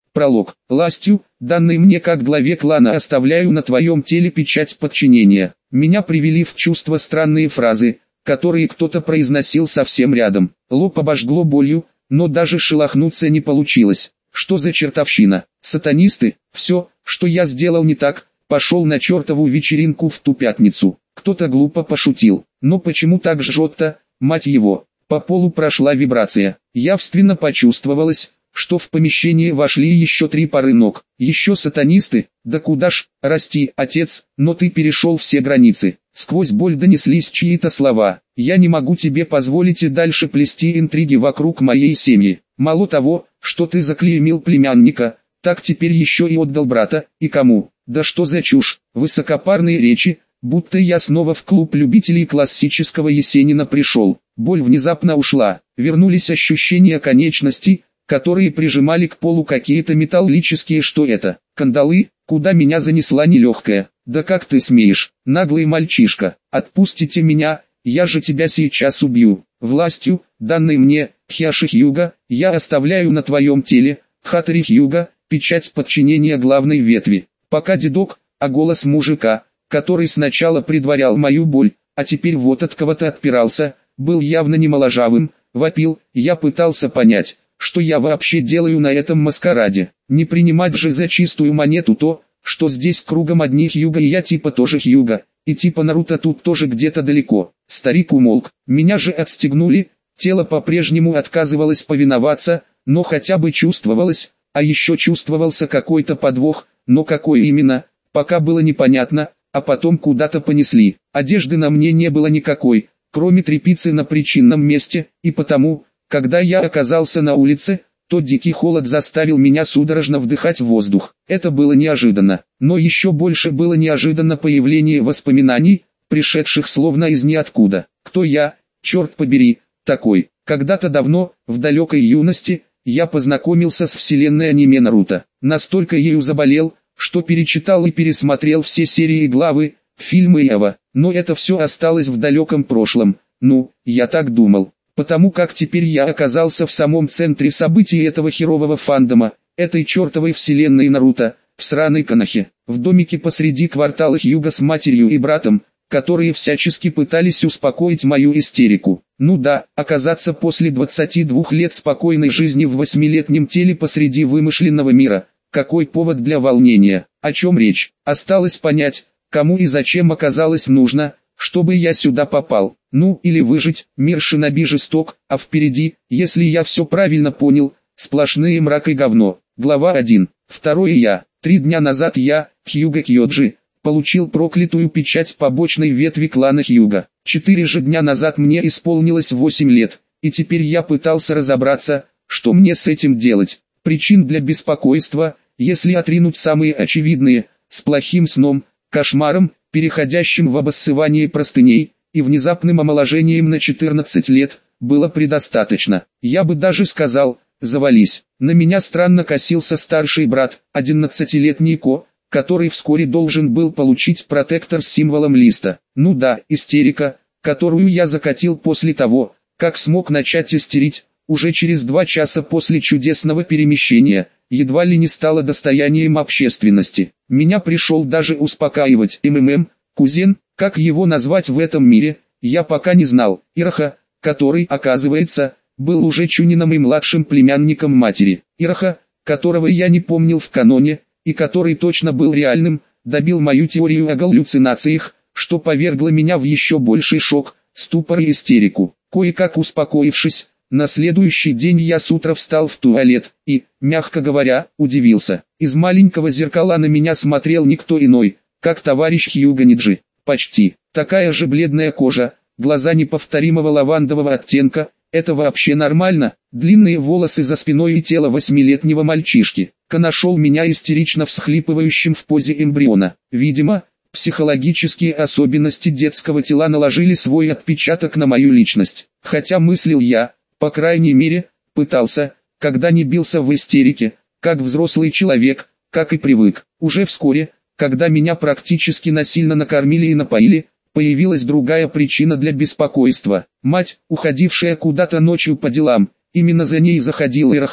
Пролог. Властью, данной мне как главе клана, оставляю на твоем теле печать подчинения. Меня привели в чувство странные фразы, которые кто-то произносил совсем рядом. Лоб обожгло болью, но даже шелохнуться не получилось. Что за чертовщина? Сатанисты? Все, что я сделал не так, пошел на чертову вечеринку в ту пятницу. Кто-то глупо пошутил. Но почему так жжет-то, мать его? По полу прошла вибрация. Явственно почувствовалось, что в помещение вошли еще 3 пары ног. Еще сатанисты? Да куда ж, расти, отец, но ты перешел все границы. Сквозь боль донеслись чьи-то слова. Я не могу тебе позволить и дальше плести интриги вокруг моей семьи. Мало того, что ты заклеймил племянника, так теперь еще и отдал брата, и кому? Да что за чушь, высокопарные речи, будто я снова в клуб любителей классического Есенина пришел. Боль внезапно ушла, вернулись ощущения конечностей, которые прижимали к полу какие-то металлические, что это, кандалы, куда меня занесла нелегкая. Да как ты смеешь, наглый мальчишка, отпустите меня, я же тебя сейчас убью. Властью, данной мне, Хьяши Хьюга, я оставляю на твоем теле, Хатари Хьюга, печать подчинения главной ветви. Пока дедок, а голос мужика, который сначала предварял мою боль, а теперь вот от кого-то отпирался, был явно не моложавым, вопил, я пытался понять, что я вообще делаю на этом маскараде. Не принимать же за чистую монету то, что здесь кругом одни Хьюга и я типа тоже Хьюга, и типа Наруто тут тоже где-то далеко. Старик умолк, меня же отстегнули, тело по-прежнему отказывалось повиноваться, но хотя бы чувствовалось, а еще чувствовался какой-то подвох, но какой именно, пока было непонятно, а потом куда-то понесли. Одежды на мне не было никакой, кроме тряпицы на причинном месте, и потому, когда я оказался на улице, тот дикий холод заставил меня судорожно вдыхать воздух. Это было неожиданно, но еще больше было неожиданно появление воспоминаний, пришедших словно из ниоткуда. Кто я, черт побери, такой? Когда-то давно, в далекой юности, я познакомился с вселенной аниме Наруто. Настолько ею заболел, что перечитал и пересмотрел все серии и главы, фильмы Эва. Но это все осталось в далеком прошлом. Ну, я так думал. Потому как теперь я оказался в самом центре событий этого херового фандома, этой чертовой вселенной Наруто, в сраной Конохе, в домике посреди квартала Хьюга с матерью и братом, которые всячески пытались успокоить мою истерику. Ну да, оказаться после 22 лет спокойной жизни в 8-летнем теле посреди вымышленного мира, какой повод для волнения, о чем речь, осталось понять, кому и зачем оказалось нужно, чтобы я сюда попал. Ну, или выжить, мир шиноби жесток, а впереди, если я все правильно понял, сплошные мрак и говно. Глава 1. Второе я. 3 дня назад я, Хьюга Кьоджи, получил проклятую печать побочной ветви клана Хьюга. 4 же дня назад мне исполнилось 8 лет, и теперь я пытался разобраться, что мне с этим делать. Причин для беспокойства, если отринуть самые очевидные, с плохим сном, кошмаром, переходящим в обоссывание простыней, и внезапным омоложением на 14 лет, было предостаточно. Я бы даже сказал, завались. На меня странно косился старший брат, 11-летний Ко, который вскоре должен был получить протектор с символом листа. Ну да, истерика, которую я закатил после того, как смог начать истерить, уже через 2 часа после чудесного перемещения, едва ли не стало достоянием общественности. Меня пришел даже успокаивать кузен, как его назвать в этом мире, я пока не знал, Ираха, который, оказывается, был уже Чунином и младшим племянником матери. Ираха, которого я не помнил в каноне, и который точно был реальным, добил мою теорию о галлюцинациях, что повергло меня в еще больший шок, ступор и истерику. Кое-как успокоившись, на следующий день я с утра встал в туалет и, мягко говоря, удивился. Из маленького зеркала на меня смотрел никто иной, как товарищ Хьюга Ниджи. Почти такая же бледная кожа, глаза неповторимого лавандового оттенка. Это вообще нормально? Длинные волосы за спиной и тело 8-летнего мальчишки. Ко нашел меня истерично всхлипывающим в позе эмбриона. Видимо, психологические особенности детского тела наложили свой отпечаток на мою личность. Хотя мыслил я, по крайней мере, пытался, когда не бился в истерике, как взрослый человек, как и привык. Уже вскоре, когда меня практически насильно накормили и напоили, появилась другая причина для беспокойства. Мать, уходившая куда-то ночью по делам, именно за ней заходил Ираха,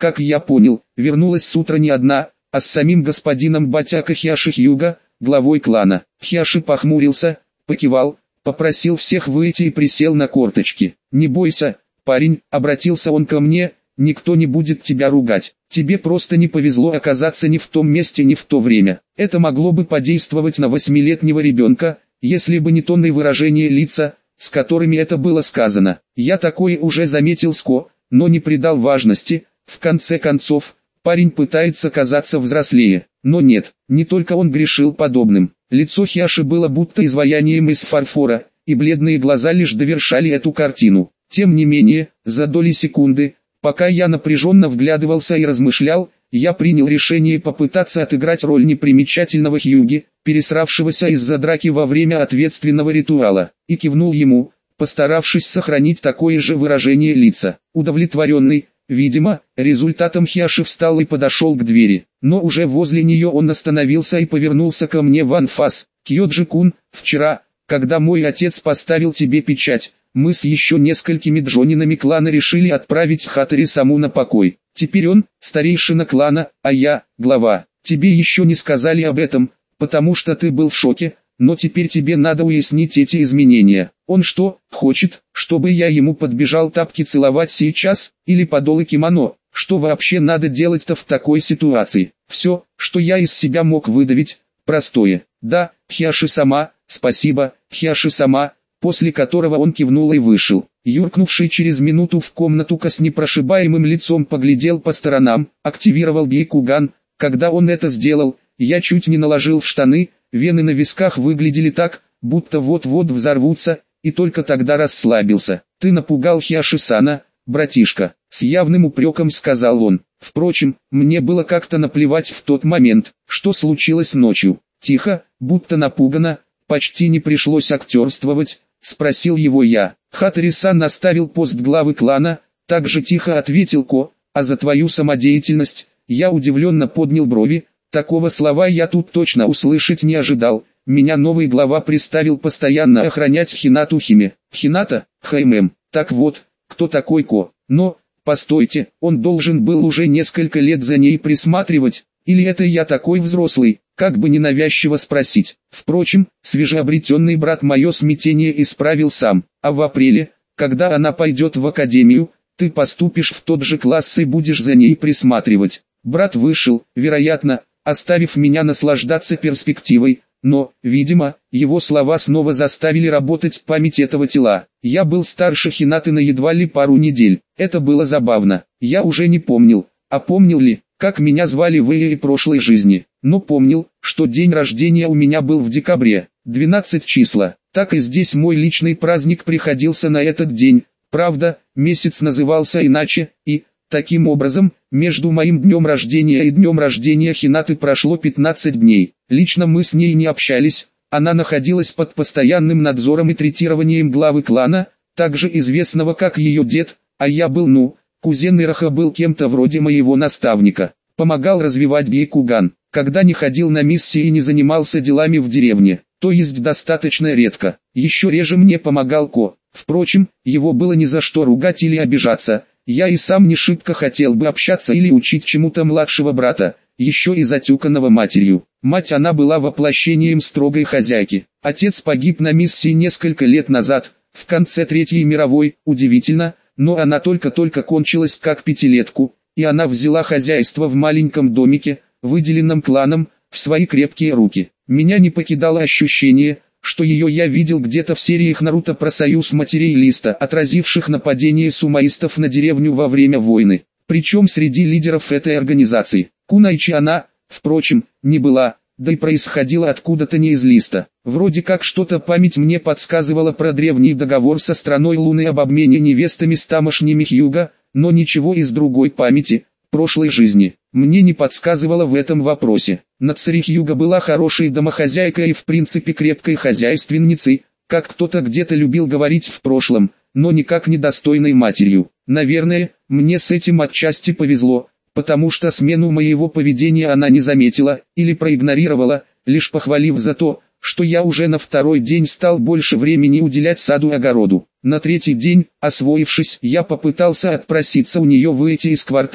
как я понял, вернулась с утра не одна, а с самим господином Батяка Хиаши Хьюга, главой клана. Хиаши похмурился, покивал, попросил всех выйти и присел на корточки. «Не бойся, парень», — обратился он ко мне, — «никто не будет тебя ругать. Тебе просто не повезло оказаться не в том месте, не в то время». Это могло бы подействовать на 8-летнего ребенка, если бы не тонны выражения лица, с которыми это было сказано. Я такое уже заметил Ско, но не придал важности. В конце концов, парень пытается казаться взрослее. Но нет, не только он грешил подобным. Лицо Хиаши было будто изваянием из фарфора, и бледные глаза лишь довершали эту картину. Тем не менее, за доли секунды, пока я напряженно вглядывался и размышлял, я принял решение попытаться отыграть роль непримечательного Хьюги, пересравшегося из-за драки во время ответственного ритуала, и кивнул ему, постаравшись сохранить такое же выражение лица. Удовлетворенный, видимо, результатом, Хиаши встал и подошел к двери, но уже возле нее он остановился и повернулся ко мне. «Ван Фас, Кьоджи-кун, вчера, когда мой отец поставил тебе печать, мы с еще несколькими джонинами клана решили отправить Хатари-саму на покой. Теперь он, старейшина клана, а я, глава. Тебе еще не сказали об этом, потому что ты был в шоке, но теперь тебе надо уяснить эти изменения. Он что, хочет, чтобы я ему подбежал тапки целовать сейчас, или подолы кимоно? Что вообще надо делать-то в такой ситуации?» Все, что я из себя мог выдавить, простое: «Да, Хиаши-сама, спасибо, Хиаши-сама», после которого он кивнул и вышел. Юркнувший через минуту в комнату Ко с непрошибаемым лицом поглядел по сторонам, активировал Бейкуган. Когда он это сделал, я чуть не наложил в штаны, вены на висках выглядели так, будто вот-вот взорвутся, и только тогда расслабился. «Ты напугал Хиаши-сана, братишка», — с явным упреком сказал он. Впрочем, мне было как-то наплевать в тот момент, что случилось ночью. Тихо, будто напугано, почти не пришлось актерствовать, спросил его я. «Хатари-сан наставил пост главы клана», — так же тихо ответил Ко. «А за твою самодеятельность?» Я удивленно поднял брови, такого слова я тут точно услышать не ожидал. Меня новый глава приставил постоянно охранять Хинату Химе. Хината, Хаймэм. Так вот, кто такой Ко? Но, постойте, он должен был уже несколько лет за ней присматривать, или это я такой взрослый? Как бы ненавязчиво спросить. Впрочем, свежеобретенный брат мое смятение исправил сам. А в апреле, когда она пойдет в академию, ты поступишь в тот же класс и будешь за ней присматривать. Брат вышел, вероятно, оставив меня наслаждаться перспективой, но, видимо, его слова снова заставили работать память этого тела. Я был старше Хинаты на едва ли пару недель. Это было забавно. Я уже не помнил, а помнил ли, как меня звали в ее прошлой жизни. Но помнил, что день рождения у меня был в декабре, 12 числа. Так и здесь мой личный праздник приходился на этот день. Правда, месяц назывался иначе, и, таким образом, между моим днем рождения и днем рождения Хинаты прошло 15 дней. Лично мы с ней не общались, она находилась под постоянным надзором и третированием главы клана, также известного как ее дед, а я был кузен Ираха, был кем-то вроде моего наставника. Помогал развивать Бейкуган, когда не ходил на миссии и не занимался делами в деревне, то есть достаточно редко. Еще реже мне помогал Ко. Впрочем, его было ни за что ругать или обижаться. Я и сам не шибко хотел бы общаться или учить чему-то младшего брата, еще и затюканного матерью. Мать она была воплощением строгой хозяйки. Отец погиб на миссии несколько лет назад, в конце Третьей мировой. Удивительно, но она только-только кончилась как пятилетку, и она взяла хозяйство в маленьком домике, выделенном кланом, в свои крепкие руки. Меня не покидало ощущение, что ее я видел где-то в сериях Наруто про союз матерей Листа, отразивших нападение сумаистов на деревню во время войны. Причем среди лидеров этой организации Кунайчи она, впрочем, не была, да и происходила откуда-то не из Листа. Вроде как что-то память мне подсказывала про древний договор со страной Луны об обмене невестами с тамошними Хьюга, но ничего из другой памяти, прошлой жизни, мне не подсказывало в этом вопросе. Нацари Хьюга была хорошей домохозяйкой и в принципе крепкой хозяйственницей, как кто-то где-то любил говорить в прошлом, но никак не достойной матерью. Наверное, мне с этим отчасти повезло, потому что смену моего поведения она не заметила или проигнорировала, лишь похвалив за то, что я уже на второй день стал больше времени уделять саду и огороду. На третий день, освоившись, я попытался отпроситься у нее выйти из квартала,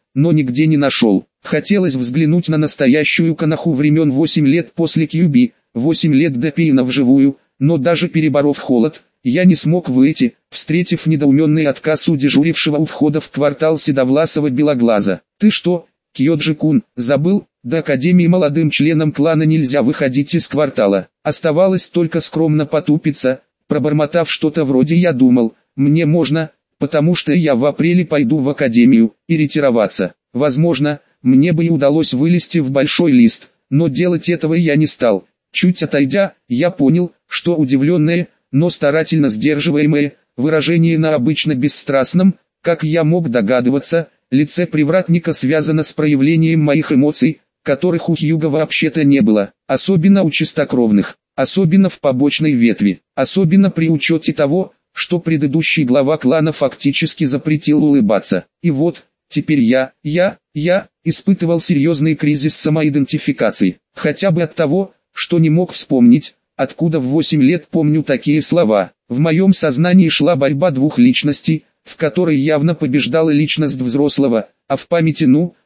но нигде не нашел. Хотелось взглянуть на настоящую Коноху времен 8 лет после QB, 8 лет до Пейна вживую, но даже переборов холод, я не смог выйти, встретив недоуменный отказ у дежурившего у входа в квартал седовласого белоглаза. «Ты что, Кьоджи-кун, забыл? До Академии молодым членам клана нельзя выходить из квартала». Оставалось только скромно потупиться, пробормотав что-то вроде «я думал, мне можно, потому что я в апреле пойду в Академию», и ретироваться. Возможно, мне бы и удалось вылезти в большой лист, но делать этого я не стал. Чуть отойдя, я понял, что удивленное, но старательно сдерживаемое, выражение на обычно бесстрастном, как я мог догадываться, лице привратника связано с проявлением моих эмоций, которых у Хьюга вообще-то не было, особенно у чистокровных, особенно в побочной ветви, особенно при учете того, что предыдущий глава клана фактически запретил улыбаться. И вот, теперь я испытывал серьезный кризис самоидентификации, хотя бы от того, что не мог вспомнить, откуда в 8 лет помню такие слова. В моем сознании шла борьба двух личностей, в которой явно побеждала личность взрослого, а в памяти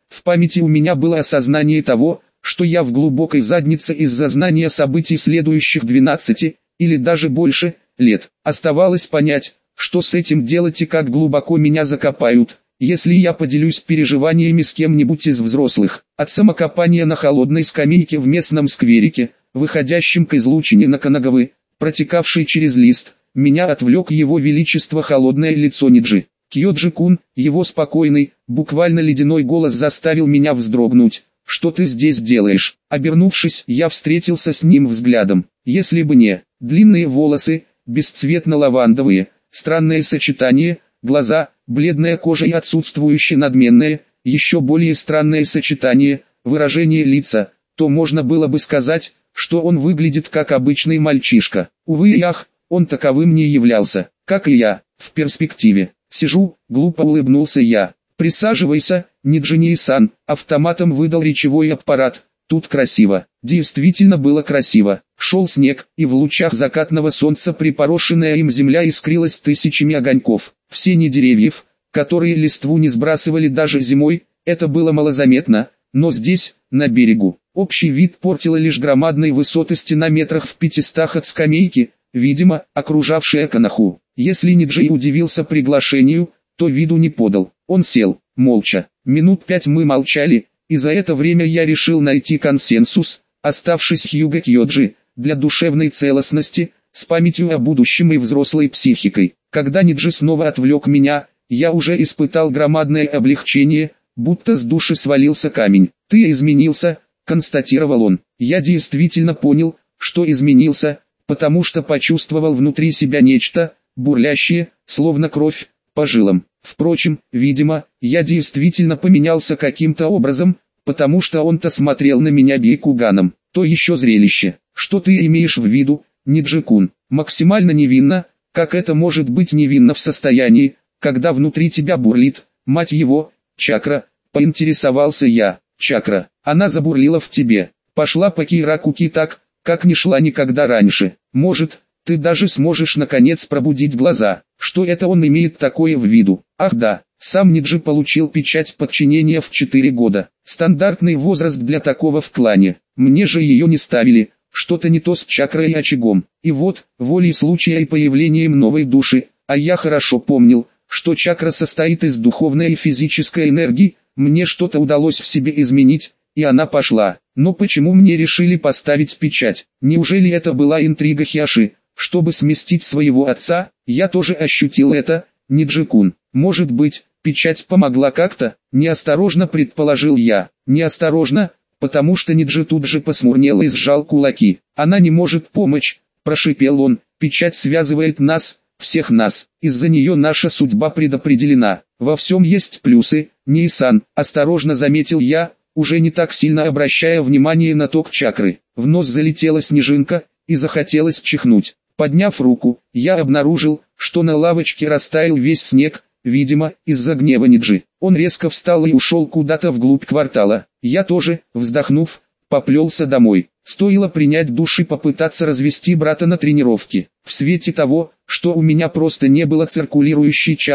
у меня было осознание того, что я в глубокой заднице из-за знания событий следующих 12, или даже больше, лет. Оставалось понять, что с этим делать и как глубоко меня закопают, если я поделюсь переживаниями с кем-нибудь из взрослых. От самокопания на холодной скамейке в местном скверике, выходящем к излучине на Канагавы, протекавшей через лист, меня отвлек его величество холодное лицо Ниджи. Кьоджи-кун, его спокойный, буквально ледяной голос заставил меня вздрогнуть. «Что ты здесь делаешь?» Обернувшись, я встретился с ним взглядом. Если бы не длинные волосы, бесцветно-лавандовые, странное сочетание, глаза, бледная кожа и отсутствующее надменное, еще более странное сочетание, выражение лица, то можно было бы сказать, что он выглядит как обычный мальчишка. Увы и ах, он таковым не являлся, как и я, в перспективе. «Сижу», глупо улыбнулся я. «Присаживайся, Ниджини-сан», автоматом выдал речевой аппарат. «Тут красиво». Действительно было красиво. Шел снег, и в лучах закатного солнца припорошенная им земля искрилась тысячами огоньков. В сене деревьев, которые листву не сбрасывали даже зимой, это было малозаметно, но здесь, на берегу, общий вид портила лишь громадной высоты стена метрах в 500 от скамейки, видимо, окружавшая Коноху. Если Ниджи удивился приглашению, то виду не подал. Он сел, молча. Минут 5 мы молчали, и за это время я решил найти консенсус, оставшись Хьюго Кьоджи, для душевной целостности, с памятью о будущем и взрослой психикой. Когда Ниджи снова отвлек меня, я уже испытал громадное облегчение, будто с души свалился камень. «Ты изменился», — констатировал он. Я действительно понял, что изменился, потому что почувствовал внутри себя нечто, бурлящее, словно кровь, по жилам. Впрочем, видимо, я действительно поменялся каким-то образом, потому что он-то смотрел на меня бейкуганом. То еще зрелище. «Что ты имеешь в виду, Ниджи-кун?» «Максимально невинно, как это может быть невинно в состоянии, когда внутри тебя бурлит, мать его, чакра», поинтересовался я. «Чакра, она забурлила в тебе, пошла по Киракуки так, как не шла никогда раньше. Может, ты даже сможешь наконец пробудить глаза». Что это он имеет такое в виду? Ах да, сам Ниджи получил печать подчинения в 4 года. Стандартный возраст для такого в клане. Мне же ее не ставили. Что-то не то с чакрой и очагом. И вот, волей случая и появлением новой души, а я хорошо помнил, что чакра состоит из духовной и физической энергии, мне что-то удалось в себе изменить, и она пошла. Но почему мне решили поставить печать? Неужели это была интрига Хиаши? Чтобы сместить своего отца, я тоже ощутил это, Ниджи-кун. Может быть, печать помогла как-то? Неосторожно предположил я. Неосторожно, потому что Ниджи тут же посмурнел и сжал кулаки. Она не может помочь, прошипел он. Печать связывает нас, всех нас. Из-за нее наша судьба предопределена. Во всем есть плюсы, Нисан, осторожно заметил я, уже не так сильно обращая внимание на ток чакры. В нос залетела снежинка, и захотелось чихнуть. Подняв руку, я обнаружил, что на лавочке растаял весь снег, видимо, из-за гнева Ниджи. Он резко встал и ушел куда-то вглубь квартала. Я тоже, вздохнув, поплелся домой. Стоило принять душ и попытаться развести брата на тренировке. В свете того, что у меня просто не было циркулирующей чакры,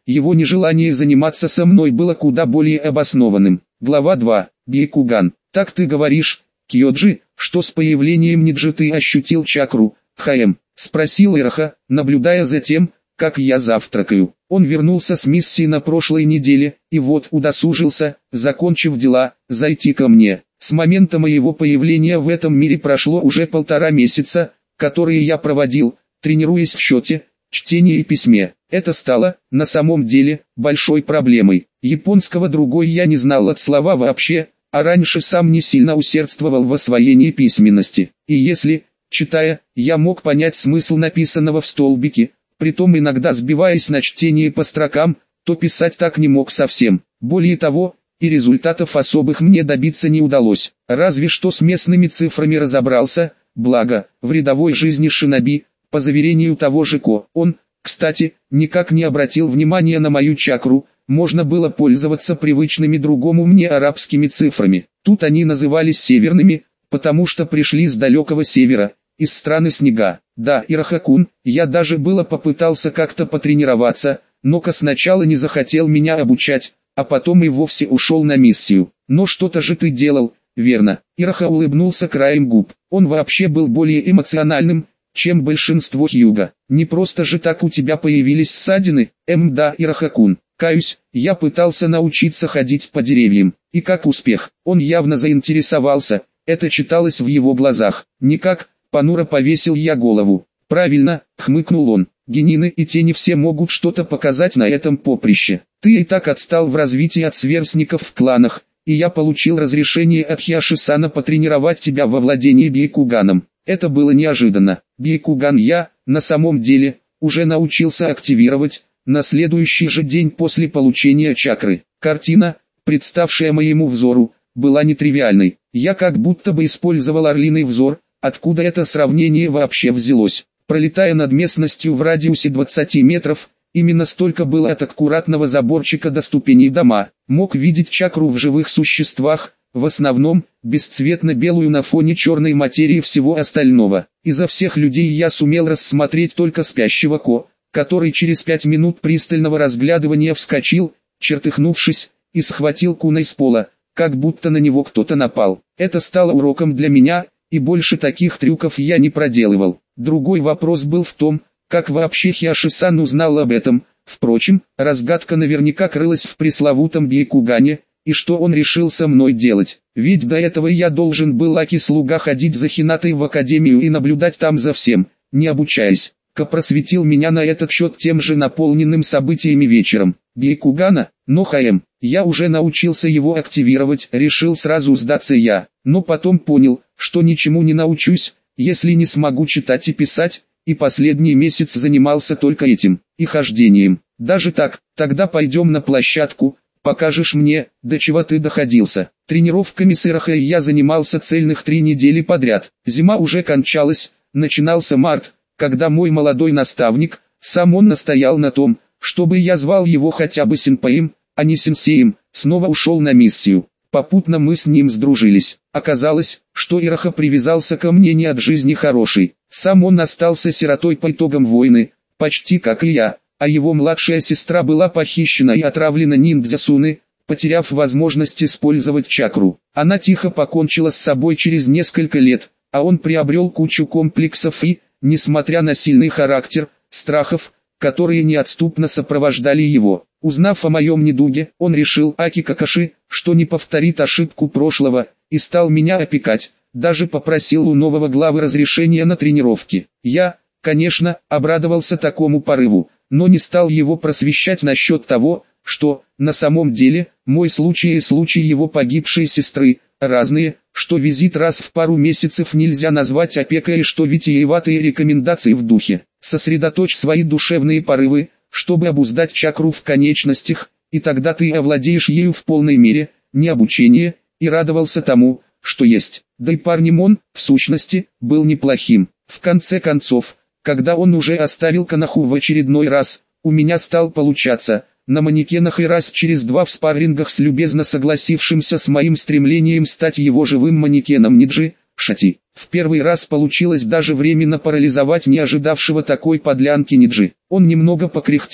его нежелание заниматься со мной было куда более обоснованным. Глава 2. Бейкуган. Так ты говоришь, Кьоджи, что с появлением Ниджи ты ощутил чакру, Хаэм? Спросил Ираха, наблюдая за тем, как я завтракаю. Он вернулся с миссии на прошлой неделе, и вот удосужился, закончив дела, зайти ко мне. С момента моего появления в этом мире прошло уже 1,5 месяца, которые я проводил, тренируясь в счете, чтении и письме. Это стало, на самом деле, большой проблемой. Японского другой я не знал от слова вообще, а раньше сам не сильно усердствовал в освоении письменности. И если, читая, я мог понять смысл написанного в столбике, притом иногда сбиваясь на чтение по строкам, то писать так не мог совсем. Более того, и результатов особых мне добиться не удалось. Разве что с местными цифрами разобрался, благо, в рядовой жизни шиноби, по заверению того же Ко, он, кстати, никак не обратил внимания на мою чакру, можно было пользоваться привычными другому мне арабскими цифрами. Тут они назывались северными, потому что пришли с далекого севера, из страны снега. Да, Ирахакун, я даже было попытался как-то потренироваться, но Ко сначала не захотел меня обучать, а потом и вовсе ушел на миссию. Но что-то же ты делал, верно? Ираха улыбнулся краем губ. Он вообще был более эмоциональным, чем большинство Хьюга. Не просто же так у тебя появились ссадины, да, Ирахакун. Каюсь, я пытался научиться ходить по деревьям. И как успех? Он явно заинтересовался, это читалось в его глазах. Никак, понуро повесил я голову. Правильно, хмыкнул он. Генины и тени все могут что-то показать на этом поприще. Ты и так отстал в развитии от сверстников в кланах, и я получил разрешение от Хиаши-сана потренировать тебя во владении Бейкуганом. Это было неожиданно. Бейкуган я, на самом деле, уже научился активировать, на следующий же день после получения чакры. Картина, представшая моему взору, была нетривиальной. Я как будто бы использовал орлиный взор, откуда это сравнение вообще взялось. Пролетая над местностью в радиусе 20 метров, именно столько было от аккуратного заборчика до ступеней дома, мог видеть чакру в живых существах, в основном, бесцветно-белую на фоне черной материи всего остального. Изо всех людей я сумел рассмотреть только спящего Ко, который через 5 минут пристального разглядывания вскочил, чертыхнувшись, и схватил куной с пола, как будто на него кто-то напал. Это стало уроком для меня, и больше таких трюков я не проделывал. Другой вопрос был в том, как вообще Хиаши-сан узнал об этом. Впрочем, разгадка наверняка крылась в пресловутом Бейкугане, и что он решил со мной делать. Ведь до этого я должен был аки-слуга ходить за Хинатой в академию и наблюдать там за всем, не обучаясь. Ко просветил меня на этот счет тем же наполненным событиями вечером. Бейкугана, но Хаэм, я уже научился его активировать, решил сразу сдаться я, но потом понял, что ничему не научусь, если не смогу читать и писать, и последний месяц занимался только этим, и хождением. Даже так, тогда пойдем на площадку, покажешь мне, до чего ты доходился. Тренировками с Ирахой я занимался цельных 3 недели подряд. Зима уже кончалась, начинался март, когда мой молодой наставник, сам он настоял на том, чтобы я звал его хотя бы сенпаем, а не сенсеем, снова ушел на миссию. Попутно мы с ним сдружились. Оказалось, что Ираха привязался ко мне не от жизни хорошей. Сам он остался сиротой по итогам войны, почти как и я, а его младшая сестра была похищена и отравлена ниндзя Суны, потеряв возможность использовать чакру. Она тихо покончила с собой через несколько лет, а он приобрел кучу комплексов и, несмотря на сильный характер, страхов, которые неотступно сопровождали его. Узнав о моем недуге, он решил Аки Какаши, что не повторит ошибку прошлого, и стал меня опекать, даже попросил у нового главы разрешения на тренировки. Я, конечно, обрадовался такому порыву, но не стал его просвещать насчет того, что, на самом деле, мой случай и случай его погибшей сестры, разные, что визит раз в пару месяцев нельзя назвать опекой и что витиеватые рекомендации в духе. Сосредоточь свои душевные порывы, чтобы обуздать чакру в конечностях, и тогда ты овладеешь ею в полной мере, не обучение, и радовался тому, что есть. Да и парнем он, в сущности, был неплохим. В конце концов, когда он уже оставил Канаху в очередной раз, у меня стал получаться, на манекенах и раз через 2 в спаррингах с любезно согласившимся с моим стремлением стать его живым манекеном Ниджи, Шати. В первый раз получилось даже временно парализовать не ожидавшего такой подлянки Ниджи. Он немного покряхтел,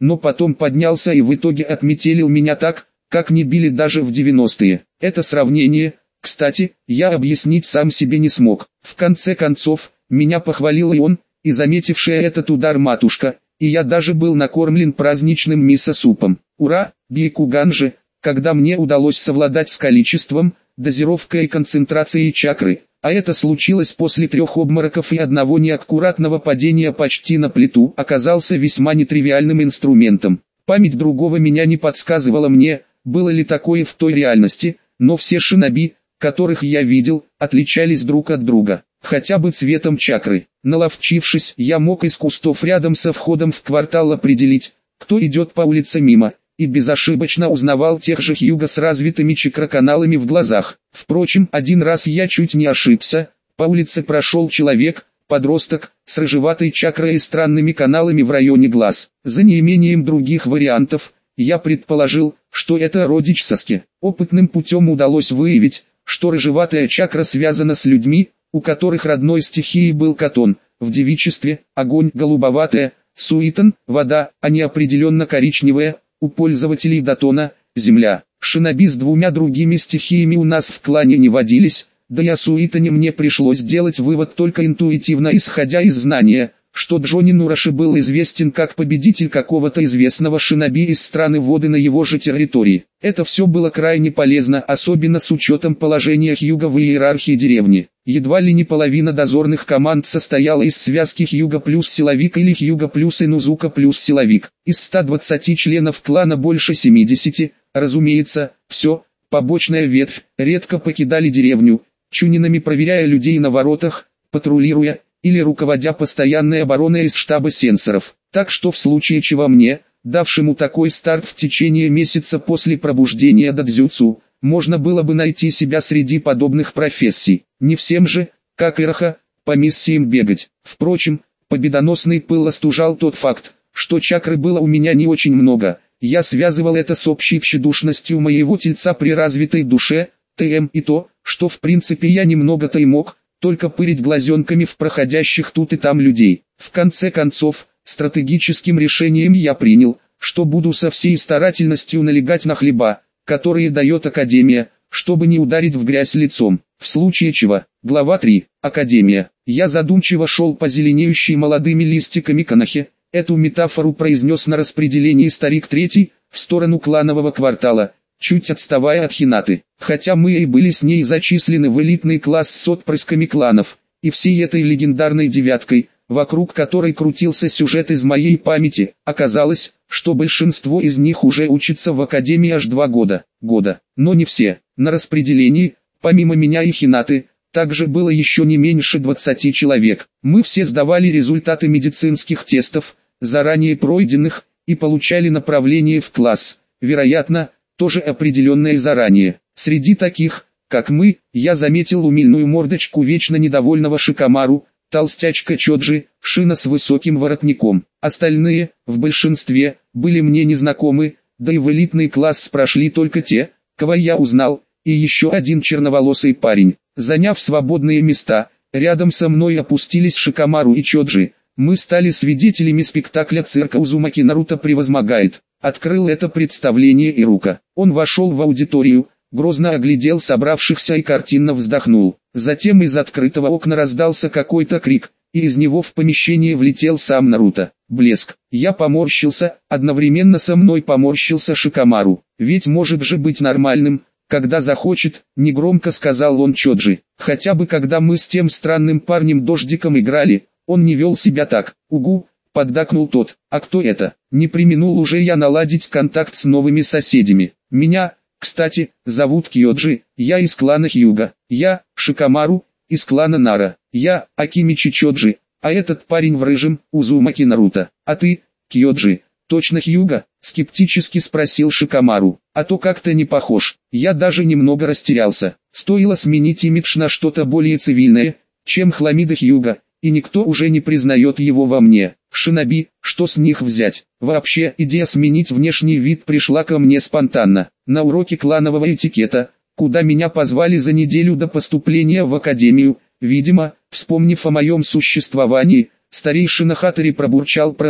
но потом поднялся и в итоге отметелил меня так, как не били даже в 90-е. Это сравнение, кстати, я объяснить сам себе не смог. В конце концов, меня похвалил и он, и заметившая этот удар матушка, и я даже был накормлен праздничным мисо-супом. Ура, Бейкуган же, когда мне удалось совладать с количеством, дозировкой и концентрацией чакры, а это случилось после 3 обмороков и одного неаккуратного падения почти на плиту, оказался весьма нетривиальным инструментом. Память другого меня не подсказывала мне, было ли такое в той реальности, но все шиноби, которых я видел, отличались друг от друга, хотя бы цветом чакры. Наловчившись, я мог из кустов рядом со входом в квартал определить, кто идет по улице мимо, и безошибочно узнавал тех же Хьюго с развитыми чакроканалами в глазах. Впрочем, один раз я чуть не ошибся, по улице прошел человек, подросток, с рыжеватой чакрой и странными каналами в районе глаз. За неимением других вариантов, я предположил, что это родич Саски. Опытным путем удалось выявить, что рыжеватая чакра связана с людьми, у которых родной стихией был Катон, в девичестве, огонь, голубоватая, Суитон, вода, а не определенно коричневая, у пользователей Датона, земля. Шиноби с 2 другими стихиями у нас в клане не водились, да и о Суитоне мне пришлось делать вывод только интуитивно, исходя из знания, что Джонни Нураши был известен как победитель какого-то известного шиноби из страны воды на его же территории. Это все было крайне полезно, особенно с учетом положения Хьюго в иерархии деревни. Едва ли не половина дозорных команд состояла из связки Хьюго плюс силовик или Хьюго плюс Инузука плюс силовик. Из 120 членов клана больше 70, разумеется, все, побочная ветвь, редко покидали деревню, чунинами проверяя людей на воротах, патрулируя, или руководя постоянной обороной из штаба сенсоров. Так что в случае чего мне, давшему такой старт в течение месяца после пробуждения дадзюцу, можно было бы найти себя среди подобных профессий. Не всем же, как Ираха, по миссиям бегать. Впрочем, победоносный пыл остужал тот факт, что чакры было у меня не очень много. Я связывал это с общей тщедушностью моего тельца при развитой душе, ТМ, и то, что в принципе я немного-то и мог, только пырить глазенками в проходящих тут и там людей. В конце концов, стратегическим решением я принял, что буду со всей старательностью налегать на хлеба, которые дает Академия, чтобы не ударить в грязь лицом. В случае чего, глава 3, Академия. Я задумчиво шел по зеленеющей молодыми листиками канахе, эту метафору произнес на распределении старик третий, в сторону кланового квартала, чуть отставая от Хинаты. Хотя мы и были с ней зачислены в элитный класс с отпрысками кланов, и всей этой легендарной девяткой, вокруг которой крутился сюжет из моей памяти, оказалось, что большинство из них уже учатся в Академии аж 2 года. Но не все. На распределении, помимо меня и Хинаты, также было еще не меньше 20 человек. Мы все сдавали результаты медицинских тестов, заранее пройденных, и получали направление в класс, вероятно, тоже определенное заранее. Среди таких, как мы, я заметил умильную мордочку вечно недовольного Шикамару, толстячка Чоджи, Шина с высоким воротником. Остальные, в большинстве, были мне незнакомы, да и в элитный класс прошли только те, кого я узнал, и еще один черноволосый парень. Заняв свободные места, рядом со мной опустились Шикамару и Чоджи. Мы стали свидетелями спектакля цирка Узумаки Наруто превозмогает. Открыл это представление Ирука. Он вошел в аудиторию, грозно оглядел собравшихся и картинно вздохнул. Затем из открытого окна раздался какой-то крик, и из него в помещение влетел сам Наруто. Блеск. Я поморщился, одновременно со мной поморщился Шикамару. Ведь может же быть нормальным, когда захочет, негромко сказал он Чоджи. Хотя бы когда мы с тем странным парнем Дождиком играли, он не вел себя так. Угу, поддакнул тот. А кто это? Не преминул уже я наладить контакт с новыми соседями. Меня, кстати, зовут Кьоджи, я из клана Хьюго. Я, Шикамару, из клана Нара. Я, Акимичи Чоджи, а этот парень в рыжем, Узумаки Наруто. А ты, Кьоджи, точно Хьюго? Скептически спросил Шикамару. А то как-то не похож. Я даже немного растерялся. Стоило сменить имидж на что-то более цивильное, чем хламида Хьюго, и никто уже не признает его во мне. Шиноби, что с них взять? Вообще, идея сменить внешний вид пришла ко мне спонтанно. На уроке кланового этикета, куда меня позвали за неделю до поступления в академию, видимо, вспомнив о моем существовании, старейшина Хатари пробурчал про то,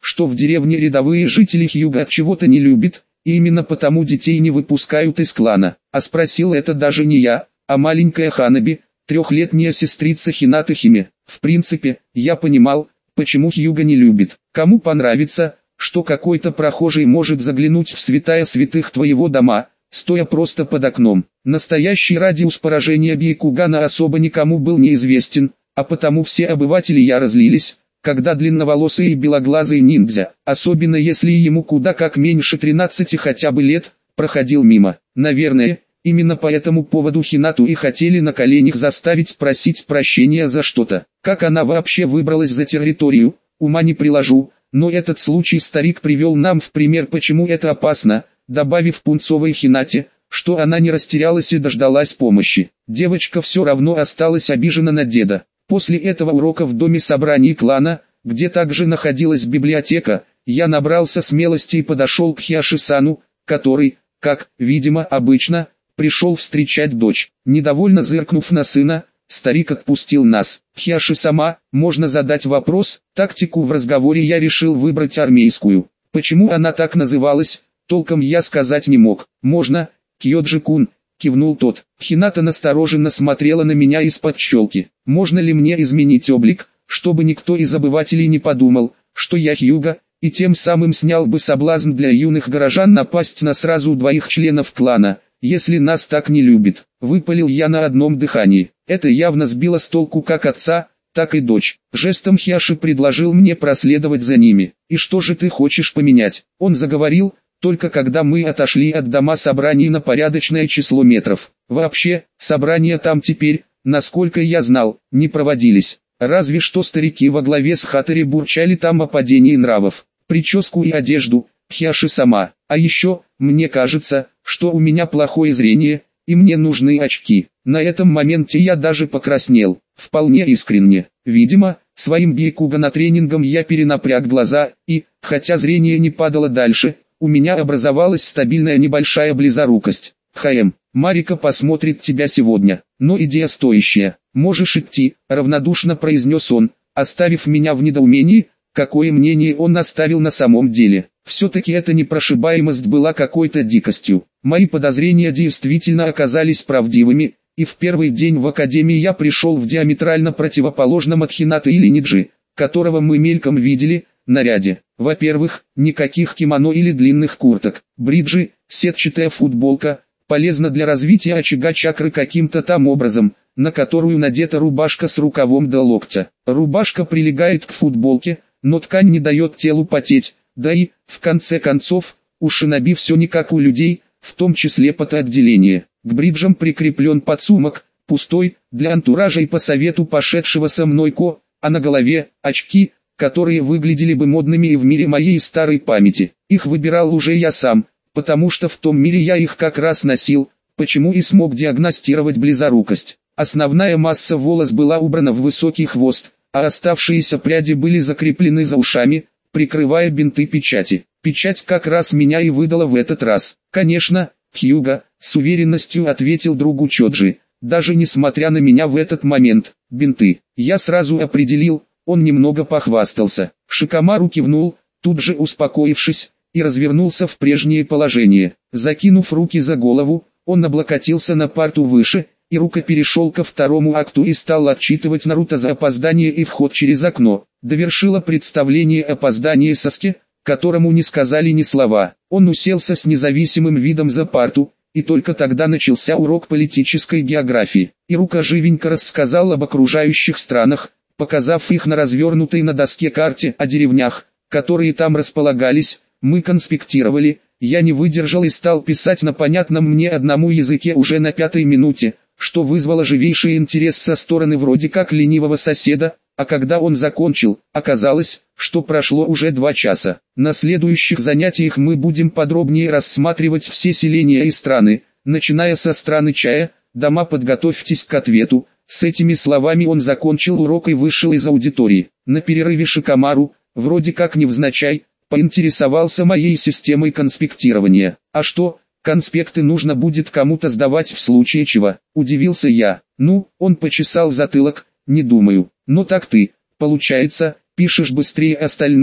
что в деревне рядовые жители Хьюга от чего-то не любят, и именно потому детей не выпускают из клана. А спросил это даже не я, а маленькая Ханаби, трехлетняя сестрица Хинаты Химе. В принципе, я понимал, почему Хьюга не любит. Кому понравится, что какой-то прохожий может заглянуть в святая святых твоего дома, стоя просто под окном. Настоящий радиус поражения Бьякугана особо никому был неизвестен, а потому все обыватели яро злились, когда длинноволосый и белоглазый ниндзя, особенно если ему куда как меньше 13 хотя бы лет, проходил мимо. Наверное, именно по этому поводу Хинату и хотели на коленях заставить просить прощения за что-то. Как она вообще выбралась за территорию, ума не приложу, но этот случай старик привел нам в пример, почему это опасно, добавив пунцовой Хинате, что она не растерялась и дождалась помощи. Девочка все равно осталась обижена на деда. После этого урока в доме собраний клана, где также находилась библиотека, я набрался смелости и подошел к Хиаши-сану, который, как, видимо, обычно, пришел встречать дочь. Недовольно зыркнув на сына, старик отпустил нас. Хиаши-сама, можно задать вопрос? Тактику в разговоре я решил выбрать армейскую. Почему она так называлась, толком я сказать не мог. Можно, Кьёджи-кун, кивнул тот. Хината настороженно смотрела на меня из-под щелки. Можно ли мне изменить облик, чтобы никто из обывателей не подумал, что я Хьюга, и тем самым снял бы соблазн для юных горожан напасть на сразу двоих членов клана, если нас так не любит. Выпалил я на одном дыхании. Это явно сбило с толку как отца, так и дочь. Жестом Хиаши предложил мне проследовать за ними. «И что же ты хочешь поменять?» Он заговорил, только когда мы отошли от дома собраний на порядочное число метров. Вообще, собрания там теперь, насколько я знал, не проводились. Разве что старики во главе с Хатори бурчали там о падении нравов. Прическу и одежду, Хиаши сама. А еще, мне кажется, что у меня плохое зрение, и мне нужны очки. На этом моменте я даже покраснел. Вполне искренне. Видимо, своим бьякугана-тренингом я перенапряг глаза, и, хотя зрение не падало дальше, у меня образовалась стабильная небольшая близорукость. Марика посмотрит тебя сегодня, но идея стоящая. Можешь идти, равнодушно произнес он, оставив меня в недоумении, какое мнение он оставил на самом деле. Все-таки эта непрошибаемость была какой-то дикостью. Мои подозрения действительно оказались правдивыми, и в первый день в академии я пришел в диаметрально противоположном от Хинаты или Ниджи, которого мы мельком видели, наряде. Во-первых, никаких кимоно или длинных курток, бриджи, сетчатая футболка, полезна для развития очага чакры каким-то там образом, на которую надета рубашка с рукавом до локтя. Рубашка прилегает к футболке, но ткань не дает телу потеть, да и, в конце концов, у шиноби все не как у людей, в том числе потоотделение. К бриджам прикреплен подсумок, пустой, для антуража и по совету пошедшего со мной Ко, а на голове – очки, которые выглядели бы модными и в мире моей старой памяти. Их выбирал уже я сам, потому что в том мире я их как раз носил, почему и смог диагностировать близорукость. Основная масса волос была убрана в высокий хвост, а оставшиеся пряди были закреплены за ушами, прикрывая бинты печати. Печать как раз меня и выдала в этот раз. Конечно, Хьюга, с уверенностью ответил другу Чоджи, даже несмотря на меня в этот момент. Бинты. Я сразу определил, он немного похвастался. Шикомару кивнул, тут же успокоившись, и развернулся в прежнее положение. Закинув руки за голову, он облокотился на парту выше, и рука перешел ко второму акту и стал отчитывать Наруто за опоздание и вход через окно. Довершила представление опоздание Саске, которому не сказали ни слова. Он уселся с независимым видом за парту, и только тогда начался урок политической географии. Ирука живенько рассказал об окружающих странах, показав их на развернутой на доске карте, о деревнях, которые там располагались. Мы конспектировали, я не выдержал и стал писать на понятном мне одному языке уже на 5-й минуте, что вызвало живейший интерес со стороны вроде как ленивого соседа, а когда он закончил, оказалось, что прошло уже 2 часа. На следующих занятиях мы будем подробнее рассматривать все селения и страны, начиная со страны чая, дома, подготовьтесь к ответу. С этими словами он закончил урок и вышел из аудитории. На перерыве Шикомару, вроде как невзначай, поинтересовался моей системой конспектирования. А что, конспекты нужно будет кому-то сдавать в случае чего? Удивился я. Ну, он почесал затылок, не думаю. Но так ты, получается, пишешь быстрее остальных,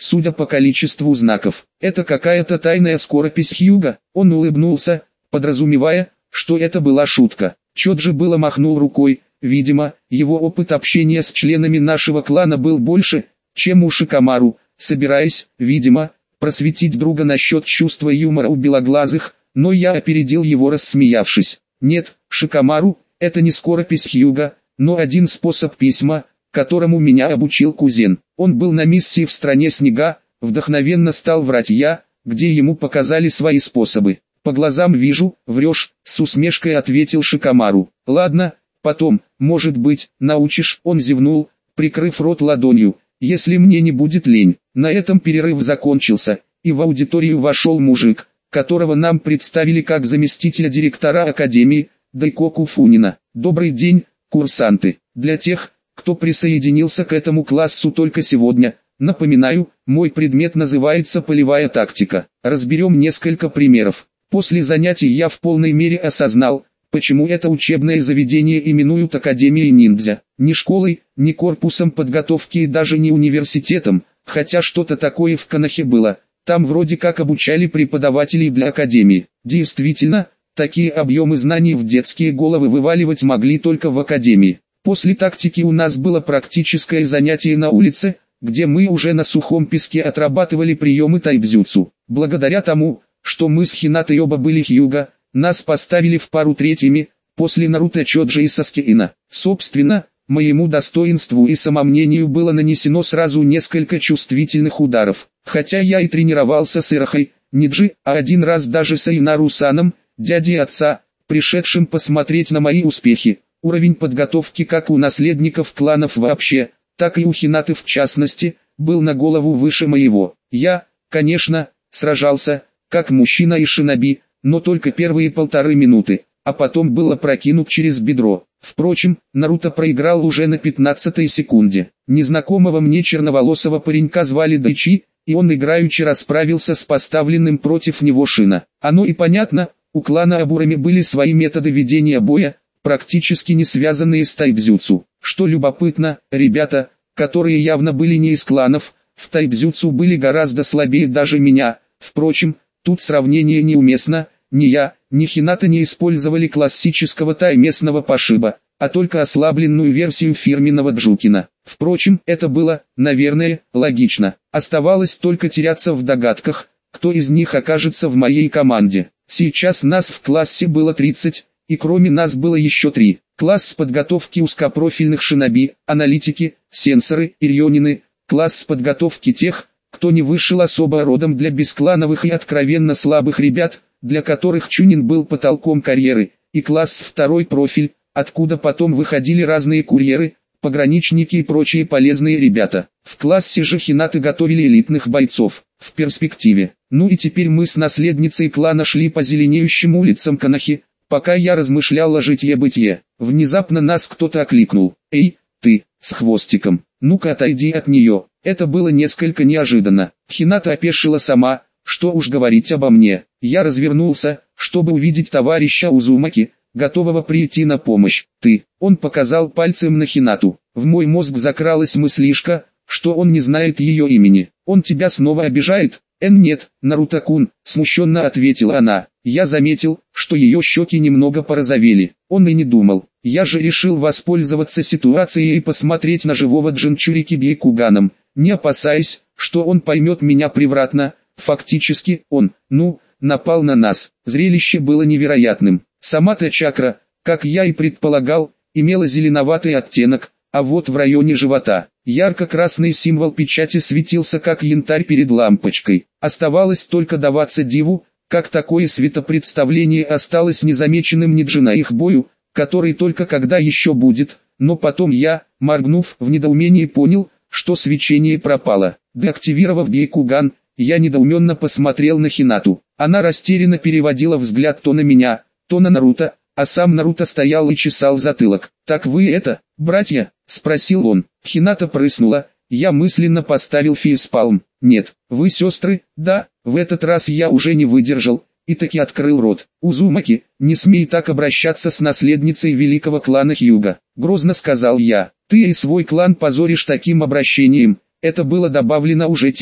судя по количеству знаков. Это какая-то тайная скоропись Хьюга. Он улыбнулся, подразумевая, что это была шутка. Чоджи было махнул рукой, видимо, его опыт общения с членами нашего клана был больше, чем у Шикамару, собираясь, видимо, просветить друга насчет чувства юмора у белоглазых, но я опередил его, рассмеявшись. Нет, Шикамару, это не скоропись Хьюга, но один способ письма, которому меня обучил кузен. Он был на миссии в стране снега, вдохновенно стал врать я, где ему показали свои способы. По глазам вижу, врешь, с усмешкой ответил Шикамару. Ладно, потом, может быть, научишь. Он зевнул, прикрыв рот ладонью, если мне не будет лень. На этом перерыв закончился, и в аудиторию вошел мужик, которого нам представили как заместителя директора Академии, Дайкоку Фунина. Добрый день, курсанты. Для тех, кто присоединился к этому классу только сегодня, напоминаю, мой предмет называется полевая тактика. Разберем несколько примеров. После занятий я в полной мере осознал, почему это учебное заведение именуют Академией ниндзя. Ни школой, ни корпусом подготовки и даже не университетом, хотя что-то такое в Конохе было. Там вроде как обучали преподавателей для Академии. Действительно, такие объемы знаний в детские головы вываливать могли только в Академии. После тактики у нас было практическое занятие на улице, где мы уже на сухом песке отрабатывали приемы тайбзюцу. Благодаря тому, что мы с Хинатой оба были Хьюга, нас поставили в пару третьими, после Наруто, Чоджи и Саскеина. Собственно, моему достоинству и самомнению было нанесено сразу несколько чувствительных ударов. Хотя я и тренировался с Ирахой, Ниджи, а один раз даже с Эйнару-саном, дядей отца, пришедшим посмотреть на мои успехи. Уровень подготовки как у наследников кланов вообще, так и у Хинаты в частности, был на голову выше моего. Я, конечно, сражался, как мужчина и шиноби, но только первые 1,5 минуты, а потом был опрокинут через бедро. Впрочем, Наруто проиграл уже на 15-й секунде. Незнакомого мне черноволосого паренька звали Дайчи, и он играючи расправился с поставленным против него Шина. Оно и понятно, у клана Абурами были свои методы ведения боя, практически не связанные с тайбзюцу. Что любопытно, ребята, которые явно были не из кланов, в тайбзюцу были гораздо слабее даже меня. Впрочем, тут сравнение неуместно, ни я, ни Хината не использовали классического тайместного пошиба, а только ослабленную версию фирменного Джукина. Впрочем, это было, наверное, логично. Оставалось только теряться в догадках, кто из них окажется в моей команде. Сейчас нас в классе было 30, и кроме нас было еще 3. Класс подготовки узкопрофильных шиноби, аналитики, сенсоры и рьонины, класс подготовки тех, кто не вышел особо родом для бесклановых и откровенно слабых ребят, для которых Чунин был потолком карьеры, и класс второй профиль, откуда потом выходили разные курьеры, пограничники и прочие полезные ребята. В классе же Хинаты готовили элитных бойцов, в перспективе. Ну и теперь мы с наследницей клана шли по зеленеющим улицам Конохи, пока я размышлял о житье-бытие. Внезапно нас кто-то окликнул. «Эй, ты, с хвостиком, ну-ка отойди от нее». Это было несколько неожиданно. Хината опешила сама, что уж говорить обо мне. Я развернулся, чтобы увидеть товарища Узумаки, готового прийти на помощь. «Ты», он показал пальцем на Хинату. В мой мозг закралась мыслишка, что он не знает ее имени. «Он тебя снова обижает?» «Нет, Наруто-кун», смущенно ответила она. Я заметил, что ее щеки немного порозовели. Он и не думал. Я же решил воспользоваться ситуацией и посмотреть на живого Джинчурики Бейкуганом, не опасаясь, что он поймет меня превратно. Фактически, он, напал на нас. Зрелище было невероятным. Сама-то чакра, как я и предполагал, имела зеленоватый оттенок, а вот в районе живота ярко-красный символ печати светился как янтарь перед лампочкой. Оставалось только даваться диву, как такое светопредставление осталось незамеченным Ниджи на их бою, который только когда еще будет, но потом я, моргнув в недоумении, понял, что свечение пропало. Деактивировав Бейкуган, я недоуменно посмотрел на Хинату. Она растерянно переводила взгляд то на меня, то на Наруто, а сам Наруто стоял и чесал затылок. «Так вы это, братья?» – спросил он. Хината прыснула, я мысленно поставил фейспалм. «Нет, вы сестры?» «Да». В этот раз я уже не выдержал, и таки открыл рот. «Узумаки, не смей так обращаться с наследницей великого клана Хьюга», – грозно сказал я. «Ты и свой клан позоришь таким обращением». Это было добавлено уже тише.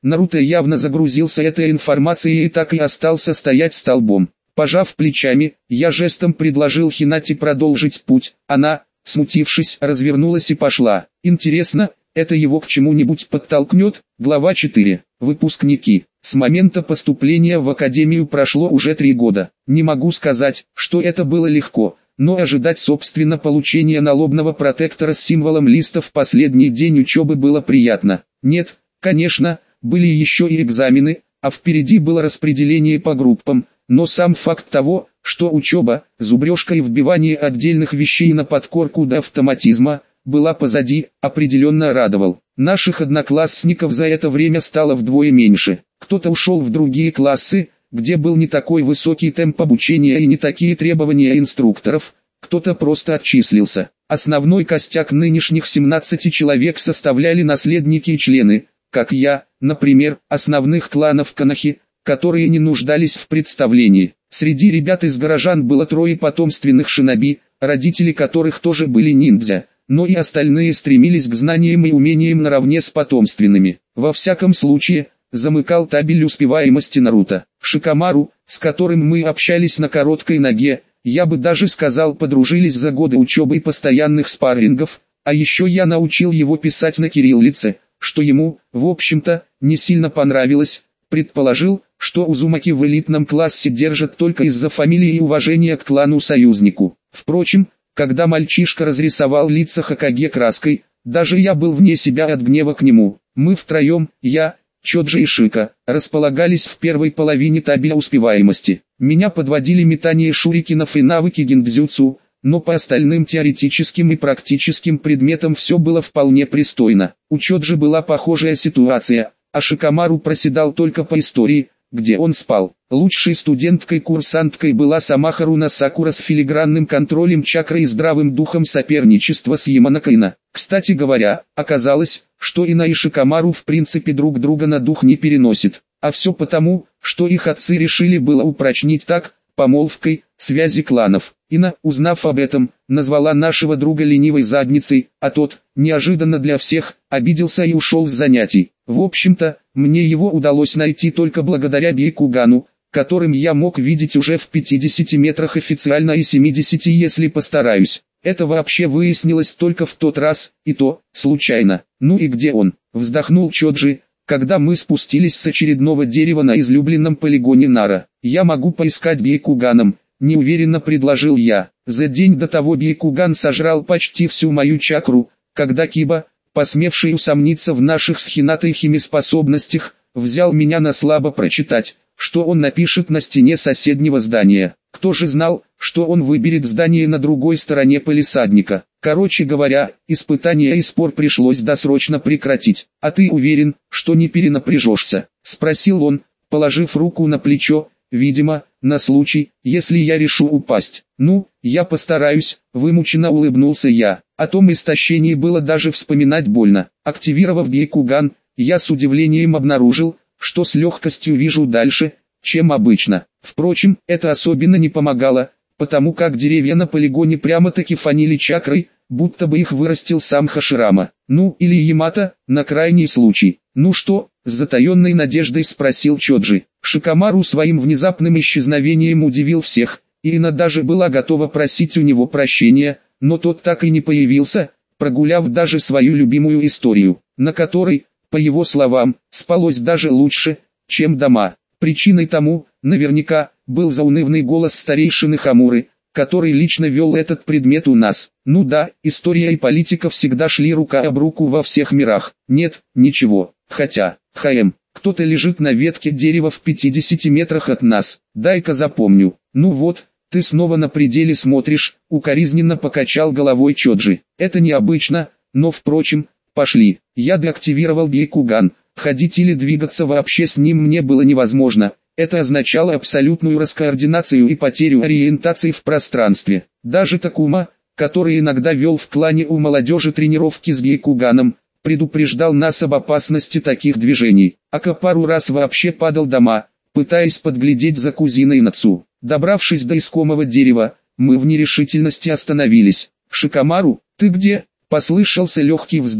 Наруто явно загрузился этой информацией и так и остался стоять столбом. Пожав плечами, я жестом предложил Хинате продолжить путь. Она, смутившись, развернулась и пошла. Интересно, это его к чему-нибудь подтолкнет? Глава 4. Выпускники. С момента поступления в академию прошло уже 3 года. Не могу сказать, что это было легко, но ожидать собственно получения налобного протектора с символом листа в последний день учебы было приятно. Нет, конечно, были еще и экзамены, а впереди было распределение по группам, но сам факт того, что учеба, зубрежка и вбивание отдельных вещей на подкорку до автоматизма, была позади, определенно радовал. Наших одноклассников за это время стало вдвое меньше. Кто-то ушел в другие классы, где был не такой высокий темп обучения и не такие требования инструкторов, кто-то просто отчислился. Основной костяк нынешних 17 человек составляли наследники и члены, как я, например, основных кланов Канахи, которые не нуждались в представлении. Среди ребят из горожан было 3 потомственных шиноби, родители которых тоже были ниндзя, но и остальные стремились к знаниям и умениям наравне с потомственными. Во всяком случае, замыкал табель успеваемости Наруто. Шикамару, с которым мы общались на короткой ноге, я бы даже сказал, подружились за годы учебы и постоянных спаррингов, а еще я научил его писать на кириллице, что ему, в общем-то, не сильно понравилось. Предположил, что Узумаки в элитном классе держат только из-за фамилии и уважения к клану-союзнику. Впрочем, когда мальчишка разрисовал лица Хокаге краской, даже я был вне себя от гнева к нему. Мы втроем, я, Чоджи и Шика, располагались в первой половине табеля успеваемости. Меня подводили метание шурикенов и навыки гиндзюцу, но по остальным теоретическим и практическим предметам все было вполне пристойно. У Чоджи была похожая ситуация, а Шикамару проседал только по истории, где он спал. Лучшей студенткой-курсанткой была сама Харуна Сакура с филигранным контролем чакры и здравым духом соперничества с Яманакайна. Кстати говоря, оказалось, что Ина и Шикамару в принципе друг друга на дух не переносят. А все потому, что их отцы решили было упрочнить так, помолвкой, связи кланов. Ина, узнав об этом, назвала нашего друга ленивой задницей, а тот, неожиданно для всех, обиделся и ушел с занятий. В общем-то, мне его удалось найти только благодаря Бейкугану, которым я мог видеть уже в 50 метрах официально и 70, если постараюсь. Это вообще выяснилось только в тот раз, и то, случайно. Ну и где он? Вздохнул Чоджи, когда мы спустились с очередного дерева на излюбленном полигоне Нара. Я могу поискать Бейкуганом, неуверенно предложил я. За день до того Бейкуган сожрал почти всю мою чакру, когда Киба, посмевший усомниться в наших с Хинатой химиспособностях, взял меня на слабо прочитать, что он напишет на стене соседнего здания. Кто же знал, что он выберет здание на другой стороне палисадника. Короче говоря, испытание и спор пришлось досрочно прекратить. «А ты уверен, что не перенапряжешься?» — спросил он, положив руку на плечо, видимо, на случай, если я решу упасть. «Ну, я постараюсь», — вымученно улыбнулся я. О том истощении было даже вспоминать больно. Активировав Бейкуган, я с удивлением обнаружил, что с легкостью вижу дальше, чем обычно. Впрочем, это особенно не помогало, потому как деревья на полигоне прямо-таки фанили чакрой, будто бы их вырастил сам Хаширама. Ну, или Ямато, на крайний случай. «Ну что?» — с затаенной надеждой спросил Чоджи. Шикамару своим внезапным исчезновением удивил всех, и Ина даже была готова просить у него прощения, но тот так и не появился, прогуляв даже свою любимую историю, на которой, по его словам, спалось даже лучше, чем дома. Причиной тому, наверняка, был заунывный голос старейшины Хамуры, который лично вел этот предмет у нас. Ну да, история и политика всегда шли рука об руку во всех мирах. Нет, ничего. Хотя, кто-то лежит на ветке дерева в 50 метрах от нас. Дай-ка запомню. Ну вот, ты снова на пределе смотришь, укоризненно покачал головой Чоджи. Это необычно, но впрочем, пошли. Я деактивировал Бейкуган. Ходить или двигаться вообще с ним мне было невозможно. Это означало абсолютную раскоординацию и потерю ориентации в пространстве. Даже Такума, который иногда вел в клане у молодежи тренировки с Бейкуганом, предупреждал нас об опасности таких движений. Ака пару раз вообще падал дома, пытаясь подглядеть за кузиной Нацу. Добравшись до искомого дерева, мы в нерешительности остановились. «Шикамару, ты где?» — послышался легкий вздох,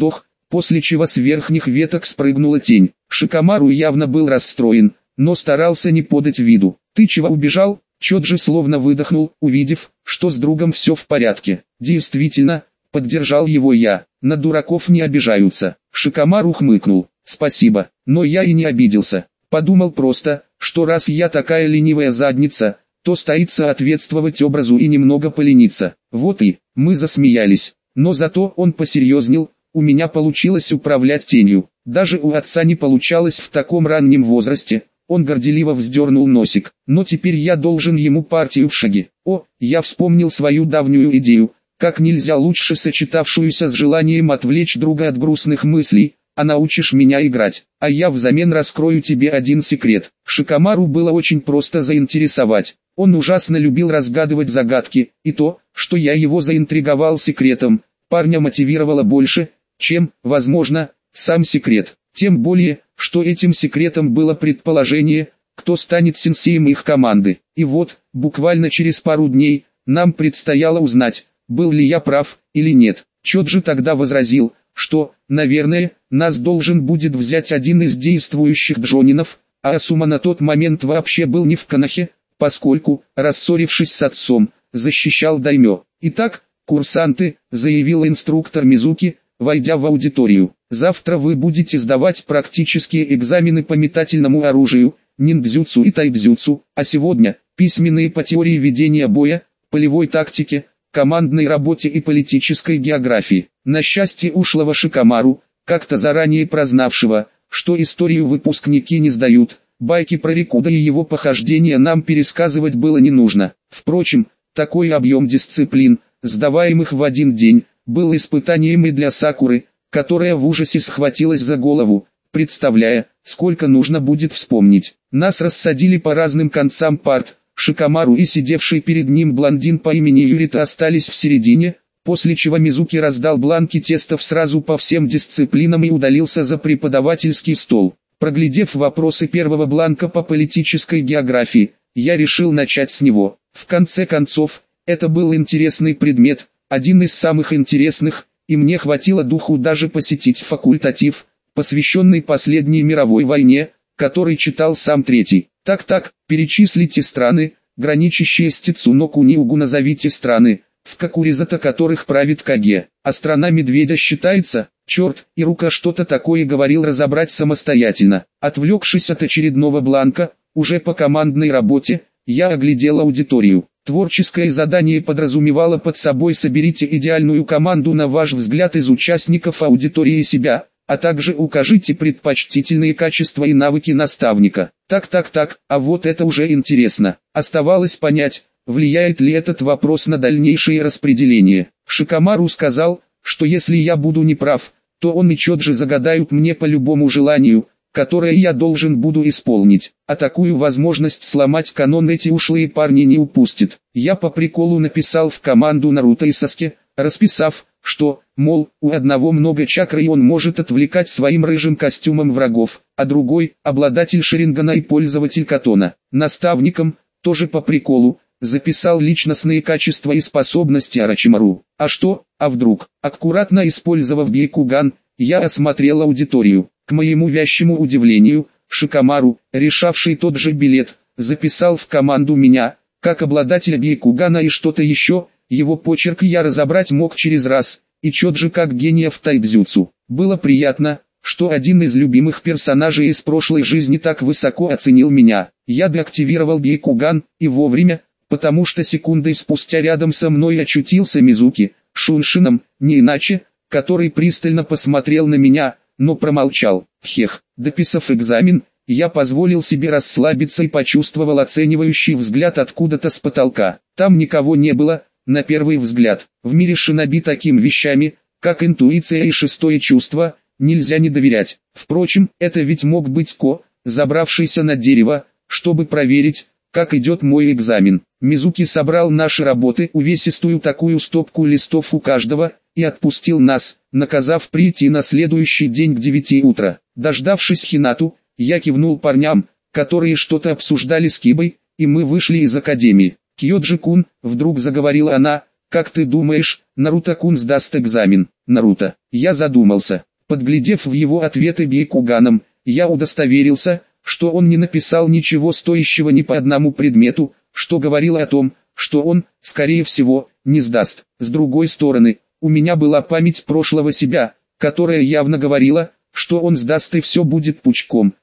после чего с верхних веток спрыгнула тень. Шикомару явно был расстроен, но старался не подать виду. «Ты чего убежал?» Чоджи словно выдохнул, увидев, что с другом все в порядке. «Действительно», — поддержал его я, — «на дураков не обижаются». Шикомару хмыкнул. «Спасибо, но я и не обиделся. Подумал просто, что раз я такая ленивая задница, то стоит соответствовать образу и немного полениться». Вот и, мы засмеялись. Но зато он посерьезнел, у меня получилось управлять тенью. Даже у отца не получалось в таком раннем возрасте. Он горделиво вздернул носик. Но теперь я должен ему партию в шаге. О, я вспомнил свою давнюю идею, как нельзя лучше сочетавшуюся с желанием отвлечь друга от грустных мыслей. А научишь меня играть, а я взамен раскрою тебе один секрет. Шикомару было очень просто заинтересовать. Он ужасно любил разгадывать загадки, и то, что я его заинтриговал секретом, парня мотивировало больше, чем, возможно, сам секрет. Тем более, что этим секретом было предположение, кто станет сенсеем их команды. И вот, буквально через пару дней, нам предстояло узнать, был ли я прав или нет. Чоджи тогда возразил, что, наверное, нас должен будет взять один из действующих джонинов, а Асума на тот момент вообще был не в Канахе, поскольку, рассорившись с отцом, защищал даймё. «Итак, курсанты», — заявил инструктор Мизуки, войдя в аудиторию, — «завтра вы будете сдавать практические экзамены по метательному оружию, ниндзюцу и тайдзюцу, а сегодня — письменные по теории ведения боя, полевой тактике, командной работе и политической географии». На счастье ушлого Шикомару, как-то заранее прознавшего, что историю выпускники не сдают, байки про Рикуда и его похождения нам пересказывать было не нужно. Впрочем, такой объем дисциплин, сдаваемых в один день, был испытанием и для Сакуры, которая в ужасе схватилась за голову, представляя, сколько нужно будет вспомнить. Нас рассадили по разным концам парт. Шикомару и сидевший перед ним блондин по имени Юрита остались в середине, после чего Мизуки раздал бланки тестов сразу по всем дисциплинам и удалился за преподавательский стол. Проглядев вопросы первого бланка по политической географии, я решил начать с него. В конце концов, это был интересный предмет, один из самых интересных, и мне хватило духу даже посетить факультатив, посвященный последней мировой войне, который читал сам третий. Так, перечислите страны, граничащие с Тицуно-Куниугу, назовите страны, в Кокуризата которых правит Каге. А страна медведя считается, черт, и рука что-то такое говорил разобрать самостоятельно. Отвлекшись от очередного бланка, уже по командной работе, я оглядел аудиторию. Творческое задание подразумевало под собой: соберите идеальную команду на ваш взгляд из участников аудитории и себя, а также укажите предпочтительные качества и навыки наставника. Так, а вот это уже интересно. Оставалось понять, влияет ли этот вопрос на дальнейшее распределение. Шикомару сказал, что если я буду неправ, то он и Чоджи загадают мне по любому желанию, которое я должен буду исполнить. А такую возможность сломать канон эти ушлые парни не упустят. Я по приколу написал в команду Наруто и Саске, расписав, что, мол, у одного много чакры и он может отвлекать своим рыжим костюмом врагов, а другой – обладатель шарингана и пользователь катона. Наставником, тоже по приколу, записал личностные качества и способности Орочимару. А что, а вдруг? Аккуратно использовав Гейкуган, я осмотрел аудиторию. К моему вящему удивлению, Шикомару, решавший тот же билет, записал в команду меня, как обладателя Гейкугана и что-то еще. Его почерк я разобрать мог через раз, и Чоджи как гения в тайдзюцу. Было приятно, что один из любимых персонажей из прошлой жизни так высоко оценил меня. Я деактивировал Гейкуган, и вовремя, потому что секундой спустя рядом со мной очутился Мизуки, Шуншином, не иначе, который пристально посмотрел на меня, но промолчал. Хех, дописав экзамен, я позволил себе расслабиться и почувствовал оценивающий взгляд откуда-то с потолка. Там никого не было. На первый взгляд, в мире шиноби таким вещами, как интуиция и шестое чувство, нельзя не доверять. Впрочем, это ведь мог быть Ко, забравшийся на дерево, чтобы проверить, как идет мой экзамен. Мизуки собрал наши работы, увесистую такую стопку листов у каждого, и отпустил нас, наказав прийти на следующий день к 9 утра. Дождавшись Хинату, я кивнул парням, которые что-то обсуждали с Кибой, и мы вышли из академии. «Кьёджи-кун», вдруг заговорила она, — «как ты думаешь, Наруто-кун сдаст экзамен?» «Наруто». Я задумался. Подглядев в его ответы Бейкуганом, я удостоверился, что он не написал ничего стоящего ни по одному предмету, что говорило о том, что он, скорее всего, не сдаст. С другой стороны, у меня была память прошлого себя, которая явно говорила, что он сдаст и все будет пучком.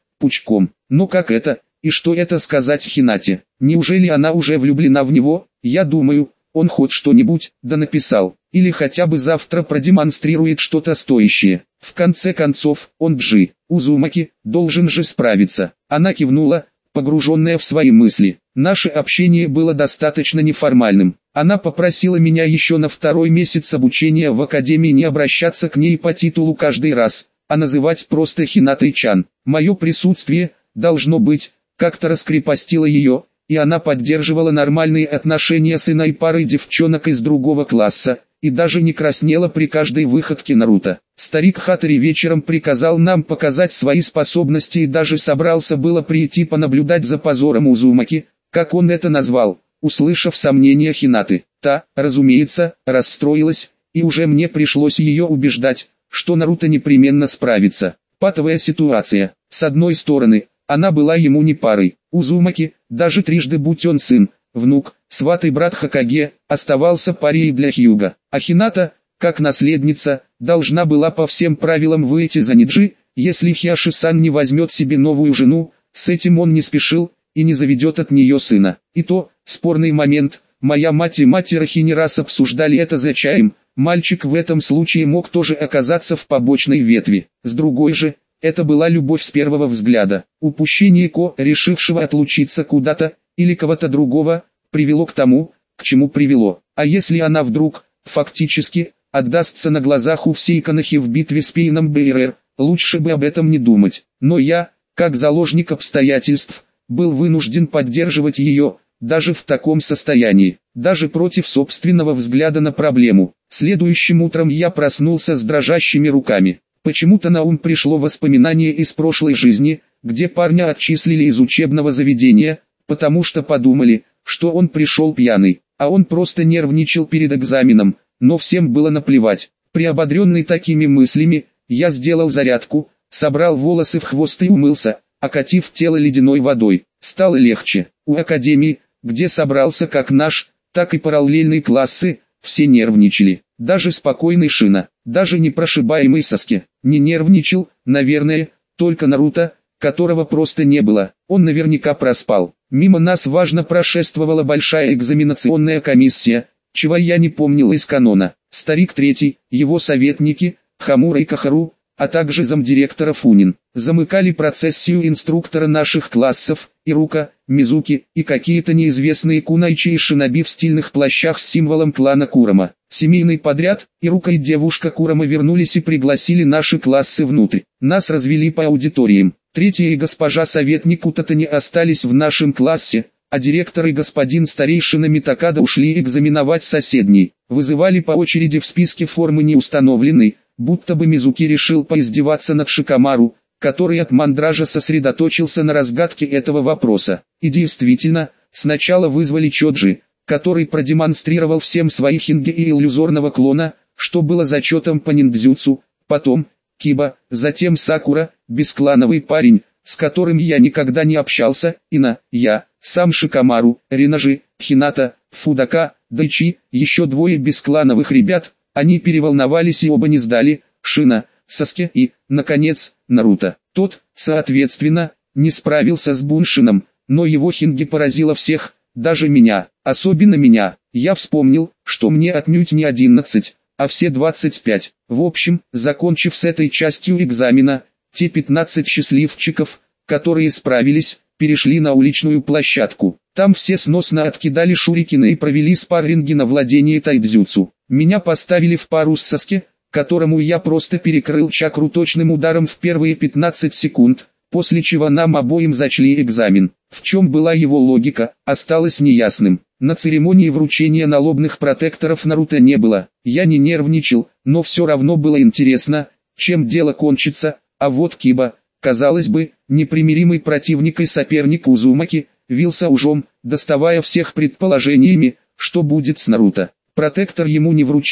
Но как это, и что это сказать Хинате? Неужели она уже влюблена в него? Я думаю, он хоть что-нибудь, да написал, или хотя бы завтра продемонстрирует что-то стоящее. В конце концов, он Джи, Узумаки, должен же справиться. Она кивнула, погруженная в свои мысли. Наше общение было достаточно неформальным. Она попросила меня еще на 2-й месяц обучения в академии не обращаться к ней по титулу каждый раз, а называть просто Хинатой-чан. Мое присутствие, должно быть, как-то раскрепостило ее, и она поддерживала нормальные отношения с иной парой девчонок из другого класса, и даже не краснела при каждой выходке Наруто. Старик Хатори вечером приказал нам показать свои способности и даже собрался было прийти понаблюдать за позором Узумаки, как он это назвал, услышав сомнения Хинаты. Та, разумеется, расстроилась, и уже мне пришлось ее убеждать, что Наруто непременно справится. Патовая ситуация. С одной стороны, она была ему не парой. Узумаки, даже трижды будь он сын, внук, сват и брат Хокаге, оставался парией для Хьюга. А Хината, как наследница, должна была по всем правилам выйти за Ниджи, если Хиаши-сан не возьмет себе новую жену, с этим он не спешил, и не заведет от нее сына. И то, спорный момент, моя мать и мать Ирахи не раз обсуждали это за чаем, мальчик в этом случае мог тоже оказаться в побочной ветви. С другой же, это была любовь с первого взгляда. Упущение Ко, решившего отлучиться куда-то, или кого-то другого, привело к тому, к чему привело. А если она вдруг, фактически, отдастся на глазах у всей Конохи в битве с Пейном Бейрер, лучше бы об этом не думать. Но я, как заложник обстоятельств, был вынужден поддерживать ее, даже в таком состоянии, даже против собственного взгляда на проблему. Следующим утром я проснулся с дрожащими руками. Почему-то на ум пришло воспоминание из прошлой жизни, где парня отчислили из учебного заведения, потому что подумали, что он пришел пьяный, а он просто нервничал перед экзаменом, но всем было наплевать. Приободренный такими мыслями, я сделал зарядку, собрал волосы в хвост и умылся, окатив тело ледяной водой. Стало легче. У академии, где собрался как наш, так и параллельные классы, все нервничали. Даже спокойный Шина, даже непрошибаемый Саски, не нервничал, наверное, только Наруто, которого просто не было. Он наверняка проспал. Мимо нас важно прошествовала большая экзаменационная комиссия, чего я не помнил из канона. Старик Третий, его советники, Хамура и Кахару, а также замдиректора Фунин, замыкали процессию инструктора наших классов, Ирука, Мизуки и какие-то неизвестные кунайчи и шиноби в стильных плащах с символом клана Курама. Семейный подряд, Ирука и девушка Курама вернулись и пригласили наши классы внутрь. Нас развели по аудиториям. Третья и госпожа советник Утатани остались в нашем классе, а директор и господин старейшина Митакада ушли экзаменовать соседний. Вызывали по очереди, в списке формы не установлены, будто бы Мизуки решил поиздеваться над Шикамару, который от мандража сосредоточился на разгадке этого вопроса. И действительно, сначала вызвали Чоджи, который продемонстрировал всем свои хинги и иллюзорного клона, что было зачетом по ниндзюцу, потом Киба, затем Сакура, бесклановый парень, с которым я никогда не общался, Ина, я, сам Шикамару, Ринажи, Хината, Фудака, Дайчи, еще двое бесклановых ребят. Они переволновались и оба не сдали, Шина, Саске и, наконец, Наруто. Тот, соответственно, не справился с Буншином, но его хинги поразило всех, даже меня, особенно меня. Я вспомнил, что мне отнюдь не 11, а все 25. В общем, закончив с этой частью экзамена, те 15 счастливчиков, которые справились, перешли на уличную площадку. Там все сносно откидали шурикены и провели спарринги на владение тайдзюцу. Меня поставили в пару с Саски, которому я просто перекрыл чакру точным ударом в первые 15 секунд, после чего нам обоим зачли экзамен. В чем была его логика, осталось неясным. На церемонии вручения налобных протекторов Наруто не было. Я не нервничал, но все равно было интересно, чем дело кончится, а вот Киба, казалось бы, непримиримый противник и соперник Узумаки, вился ужом, доставая всех предположениями, что будет с Наруто. Протектор ему не вручили,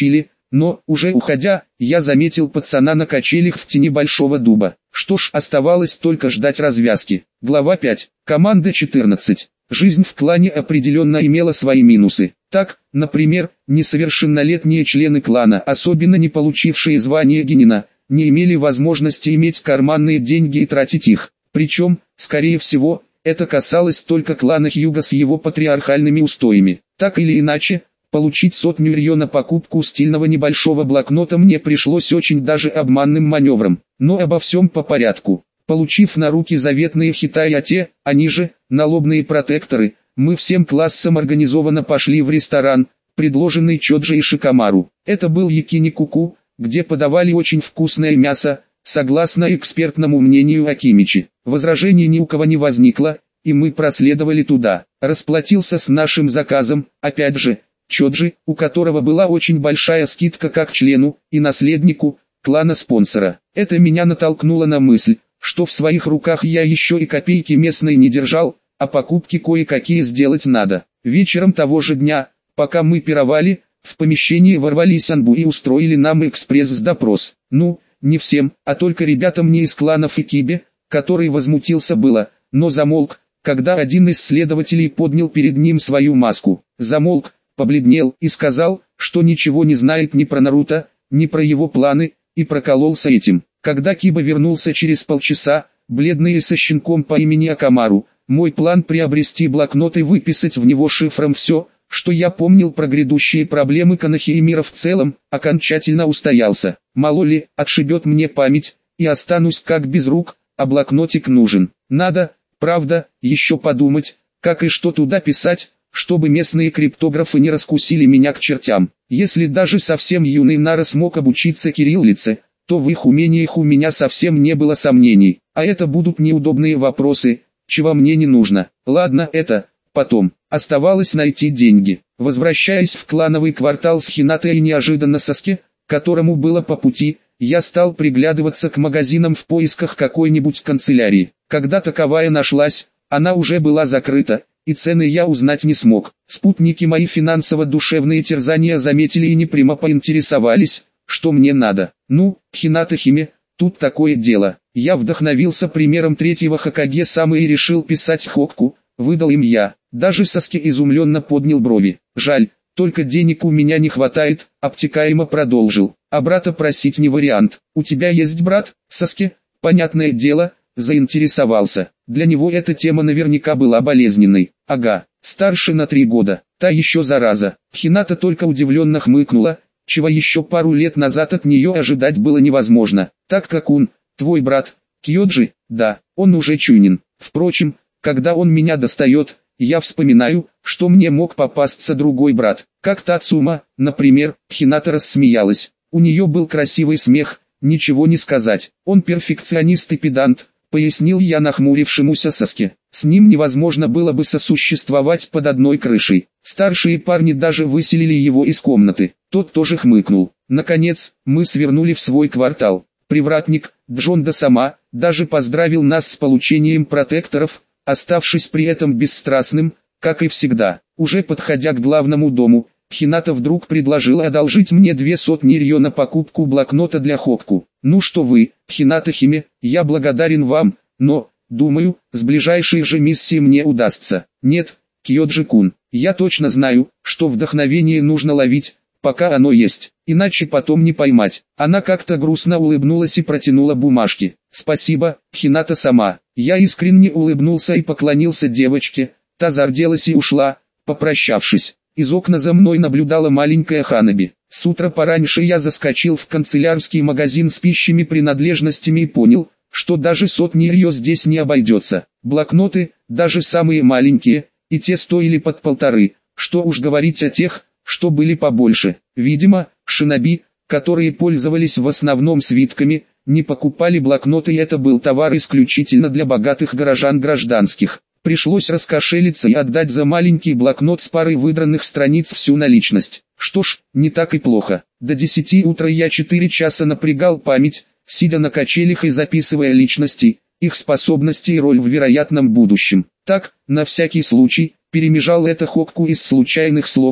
но, уже уходя, я заметил пацана на качелях в тени большого дуба. Что ж, оставалось только ждать развязки. Глава 5. Команда 14. Жизнь в клане определенно имела свои минусы. Так, например, несовершеннолетние члены клана, особенно не получившие звание генина, не имели возможности иметь карманные деньги и тратить их. Причем, скорее всего, это касалось только клана Хьюга с его патриархальными устоями. Так или иначе, получить 100 миллионов на покупку стильного небольшого блокнота мне пришлось очень даже обманным маневром. Но обо всем по порядку. Получив на руки заветные хитаяте, они же, налобные протекторы, мы всем классом организованно пошли в ресторан, предложенный Чоджи и Шикамару. Это был Якини-Куку, где подавали очень вкусное мясо, согласно экспертному мнению Акимичи. Возражений ни у кого не возникло, и мы проследовали туда. Расплатился с нашим заказом, опять же, Чоджи, у которого была очень большая скидка как члену и наследнику клана-спонсора. Это меня натолкнуло на мысль, что в своих руках я еще и копейки местной не держал, а покупки кое-какие сделать надо. Вечером того же дня, пока мы пировали, в помещении ворвались Анбу и устроили нам экспресс-допрос. Ну, не всем, а только ребятам не из кланов Икибе, который возмутился было, но замолк, когда один из следователей поднял перед ним свою маску. Замолк, побледнел и сказал, что ничего не знает ни про Наруто, ни про его планы, и прокололся этим. Когда Киба вернулся через полчаса, бледный и со щенком по имени Акамару, мой план приобрести блокнот и выписать в него шифром все, что я помнил про грядущие проблемы Канахи и мира в целом, окончательно устоялся. Мало ли, отшибет мне память, и останусь как без рук, а блокнотик нужен. Надо, правда, еще подумать, как и что туда писать, чтобы местные криптографы не раскусили меня к чертям. Если даже совсем юный Нара смог обучиться кириллице, то в их умениях у меня совсем не было сомнений. А это будут неудобные вопросы, чего мне не нужно. Ладно, это потом. Оставалось найти деньги. Возвращаясь в клановый квартал с Хинатой и неожиданно Саске, которому было по пути, я стал приглядываться к магазинам в поисках какой-нибудь канцелярии. Когда таковая нашлась, она уже была закрыта, и цены я узнать не смог. Спутники мои финансово-душевные терзания заметили и непрямо поинтересовались, что мне надо. Ну, Хината-химе, тут такое дело. Я вдохновился примером третьего Хокаге-самы и решил писать Хокку, выдал им я. Даже Саске изумленно поднял брови. Жаль, только денег у меня не хватает, обтекаемо продолжил. А брата просить не вариант. У тебя есть брат, Саске? Понятное дело, заинтересовался. Для него эта тема наверняка была болезненной. Ага, старше на 3 года, та еще зараза. Хината только удивленно хмыкнула, чего еще пару лет назад от нее ожидать было невозможно. Так как он, твой брат, Кьоджи, да, он уже чунин. Впрочем, когда он меня достает, я вспоминаю, что мне мог попасться другой брат. Как Тацума, например. Хината рассмеялась. У нее был красивый смех, ничего не сказать. Он перфекционист и педант, пояснил я нахмурившемуся Саске. С ним невозможно было бы сосуществовать под одной крышей. Старшие парни даже выселили его из комнаты. Тот тоже хмыкнул. Наконец, мы свернули в свой квартал. Привратник, Джонда сама, даже поздравил нас с получением протекторов, оставшись при этом бесстрастным, как и всегда. Уже подходя к главному дому, Хината вдруг предложила одолжить мне 200 рё на покупку блокнота для Хокку. Ну что вы, Хината-химе, я благодарен вам, но, думаю, с ближайшей же миссией мне удастся. Нет, Кьоджи-кун, я точно знаю, что вдохновение нужно ловить, пока оно есть, иначе потом не поймать. Она как-то грустно улыбнулась и протянула бумажки. Спасибо, Хината сама. Я искренне улыбнулся и поклонился девочке, та зарделась и ушла, попрощавшись. Из окна за мной наблюдала маленькая Ханаби. С утра пораньше я заскочил в канцелярский магазин с пищими принадлежностями и понял, что даже 100 рё здесь не обойдется. Блокноты, даже самые маленькие, и те стоили под 1,5, что уж говорить о тех, что были побольше. Видимо, шиноби, которые пользовались в основном свитками, не покупали блокноты, и это был товар исключительно для богатых горожан гражданских. Пришлось раскошелиться и отдать за маленький блокнот с парой выдранных страниц всю наличность. Что ж, не так и плохо. До 10 утра я 4 часа напрягал память, сидя на качелях и записывая личности, их способности и роль в вероятном будущем. Так, на всякий случай, перемежал это Хокку из случайных слов,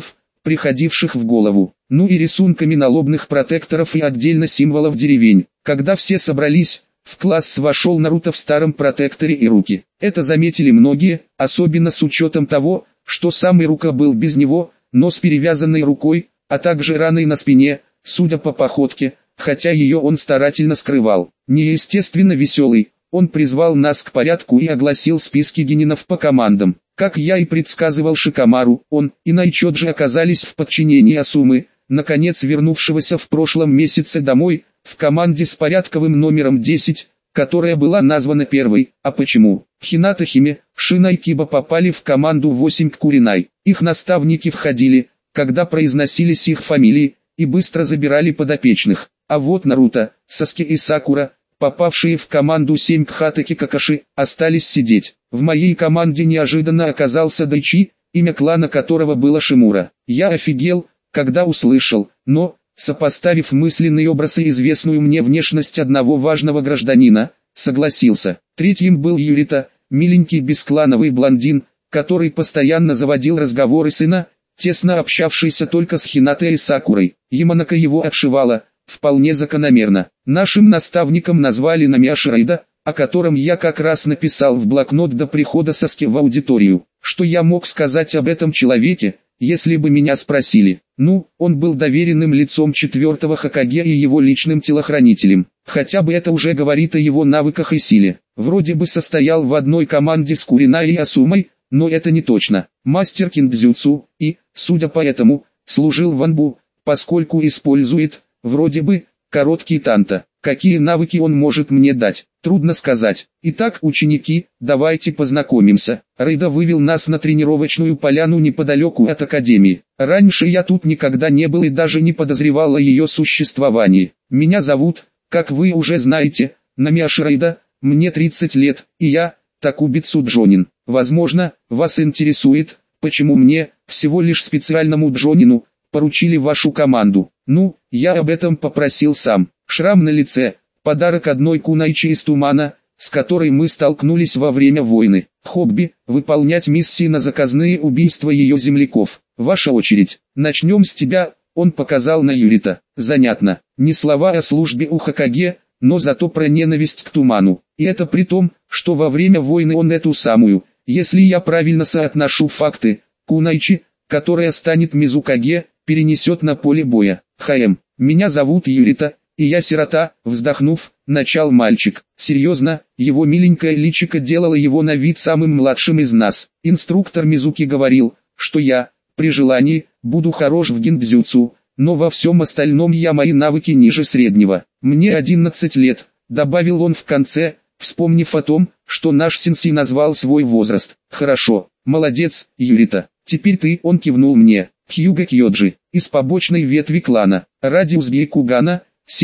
приходивших в голову. Ну и рисунками налобных протекторов и отдельно символов деревень. Когда все собрались, в класс вошел Наруто в старом протекторе и руки. Это заметили многие, особенно с учетом того, что сам Ирука был без него, но с перевязанной рукой, а также раной на спине, судя по походке, хотя ее он старательно скрывал. Неестественно веселый, он призвал нас к порядку и огласил списки генинов по командам. Как я и предсказывал Шикамару, он и Найчоджи оказались в подчинении Асумы, наконец вернувшегося в прошлом месяце домой, в команде с порядковым номером 10, которая была названа первой. А почему? Хината Химе, Шина и Киба попали в команду 8 к Куринай. Их наставники входили, когда произносились их фамилии, и быстро забирали подопечных. А вот Наруто, Саски и Сакура, попавшие в команду 7 к Хатаки Какаши, остались сидеть. В моей команде неожиданно оказался Дайчи, имя клана которого было Шимура. Я офигел, когда услышал, но, сопоставив мысленный образ и известную мне внешность одного важного гражданина, согласился. Третьим был Юрита, миленький бесклановый блондин, который постоянно заводил разговоры сына, тесно общавшийся только с Хинатой и Сакурой. Яманака его отшивала, вполне закономерно. Нашим наставником назвали Намиаши Райда, о котором я как раз написал в блокнот до прихода Саски в аудиторию. Что я мог сказать об этом человеке, если бы меня спросили? Ну, он был доверенным лицом 4-го Хокаге и его личным телохранителем. Хотя бы это уже говорит о его навыках и силе. Вроде бы состоял в одной команде с Куринай и Асумой, но это не точно. Мастер киндзюцу и, судя по этому, служил в Анбу, поскольку использует, вроде бы, короткий танто. Какие навыки он может мне дать, трудно сказать. Итак, ученики, давайте познакомимся. Рейда вывел нас на тренировочную поляну неподалеку от академии. Раньше я тут никогда не был и даже не подозревал о ее существовании. Меня зовут, как вы уже знаете, Намиаши Рейда, мне 30 лет, и я, Такубицу Джонин. Возможно, вас интересует, почему мне, всего лишь специальному Джонину, поручили вашу команду. Ну, я об этом попросил сам. Шрам на лице, подарок одной кунайчи из тумана, с которой мы столкнулись во время войны. Хобби – выполнять миссии на заказные убийства ее земляков. Ваша очередь. Начнем с тебя, он показал на Юрита. Занятно. Не слова о службе у Хокаге, но зато про ненависть к туману. И это при том, что во время войны он эту самую, если я правильно соотношу факты, кунайчи, которая станет Мизукаге, перенесет на поле боя. Меня зовут Юрита, и я сирота, вздохнув, начал мальчик. Серьезно, его миленькое личико делало его на вид самым младшим из нас. Инструктор Мизуки говорил, что я, при желании, буду хорош в гиндзюцу, но во всем остальном мои навыки ниже среднего. Мне 11 лет, добавил он в конце, вспомнив о том, что наш сенсей назвал свой возраст. Хорошо, молодец, Юрита. Теперь ты, он кивнул мне. Хьюга Кьоджи, из побочной ветви клана. Радиус Бейкугана,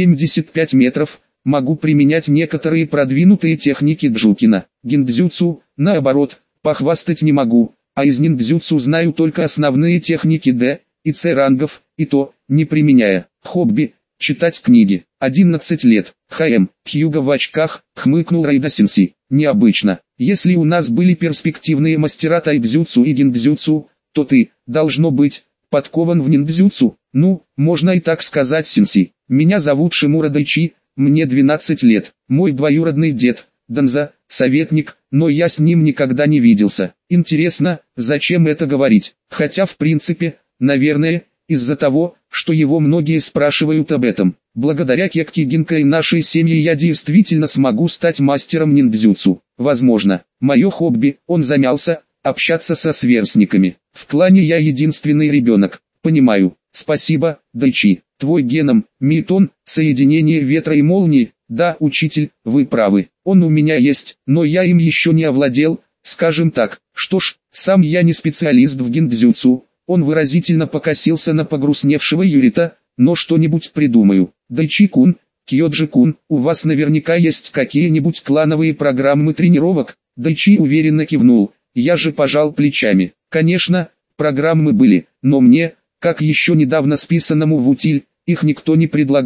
75 метров, могу применять некоторые продвинутые техники Джукина. Гиндзюцу, наоборот, похвастать не могу, а из ниндзюцу знаю только основные техники Д и С рангов, и то, не применяя. Хобби, читать книги. 11 лет. Хьюга в очках, хмыкнул Райда-сенсей. Необычно. Если у нас были перспективные мастера тайбзюцу и гиндзюцу, то ты, должно быть, подкован в ниндзюцу. Ну, можно и так сказать, сенсей. Меня зовут Шимура Дайчи, мне 12 лет. Мой двоюродный дед, Данза, советник, но я с ним никогда не виделся. Интересно, зачем это говорить? Хотя в принципе, наверное, из-за того, что его многие спрашивают об этом. Благодаря Кекки Гинка и нашей семье я действительно смогу стать мастером ниндзюцу. Возможно, мое хобби, он замялся, общаться со сверстниками. В клане я единственный ребенок. Понимаю. Спасибо, Дайчи. Твой геном, Митон, соединение ветра и молнии. Да, учитель, вы правы. Он у меня есть, но я им еще не овладел, скажем так. Что ж, сам я не специалист в гиндзюцу. Он выразительно покосился на погрустневшего Юрита, но что-нибудь придумаю. Дайчи-кун, Кьоджи-кун, у вас наверняка есть какие-нибудь клановые программы тренировок? Дайчи уверенно кивнул. Я же пожал плечами. Конечно, программы были, но мне, как еще недавно списанному в утиль, их никто не предлагал.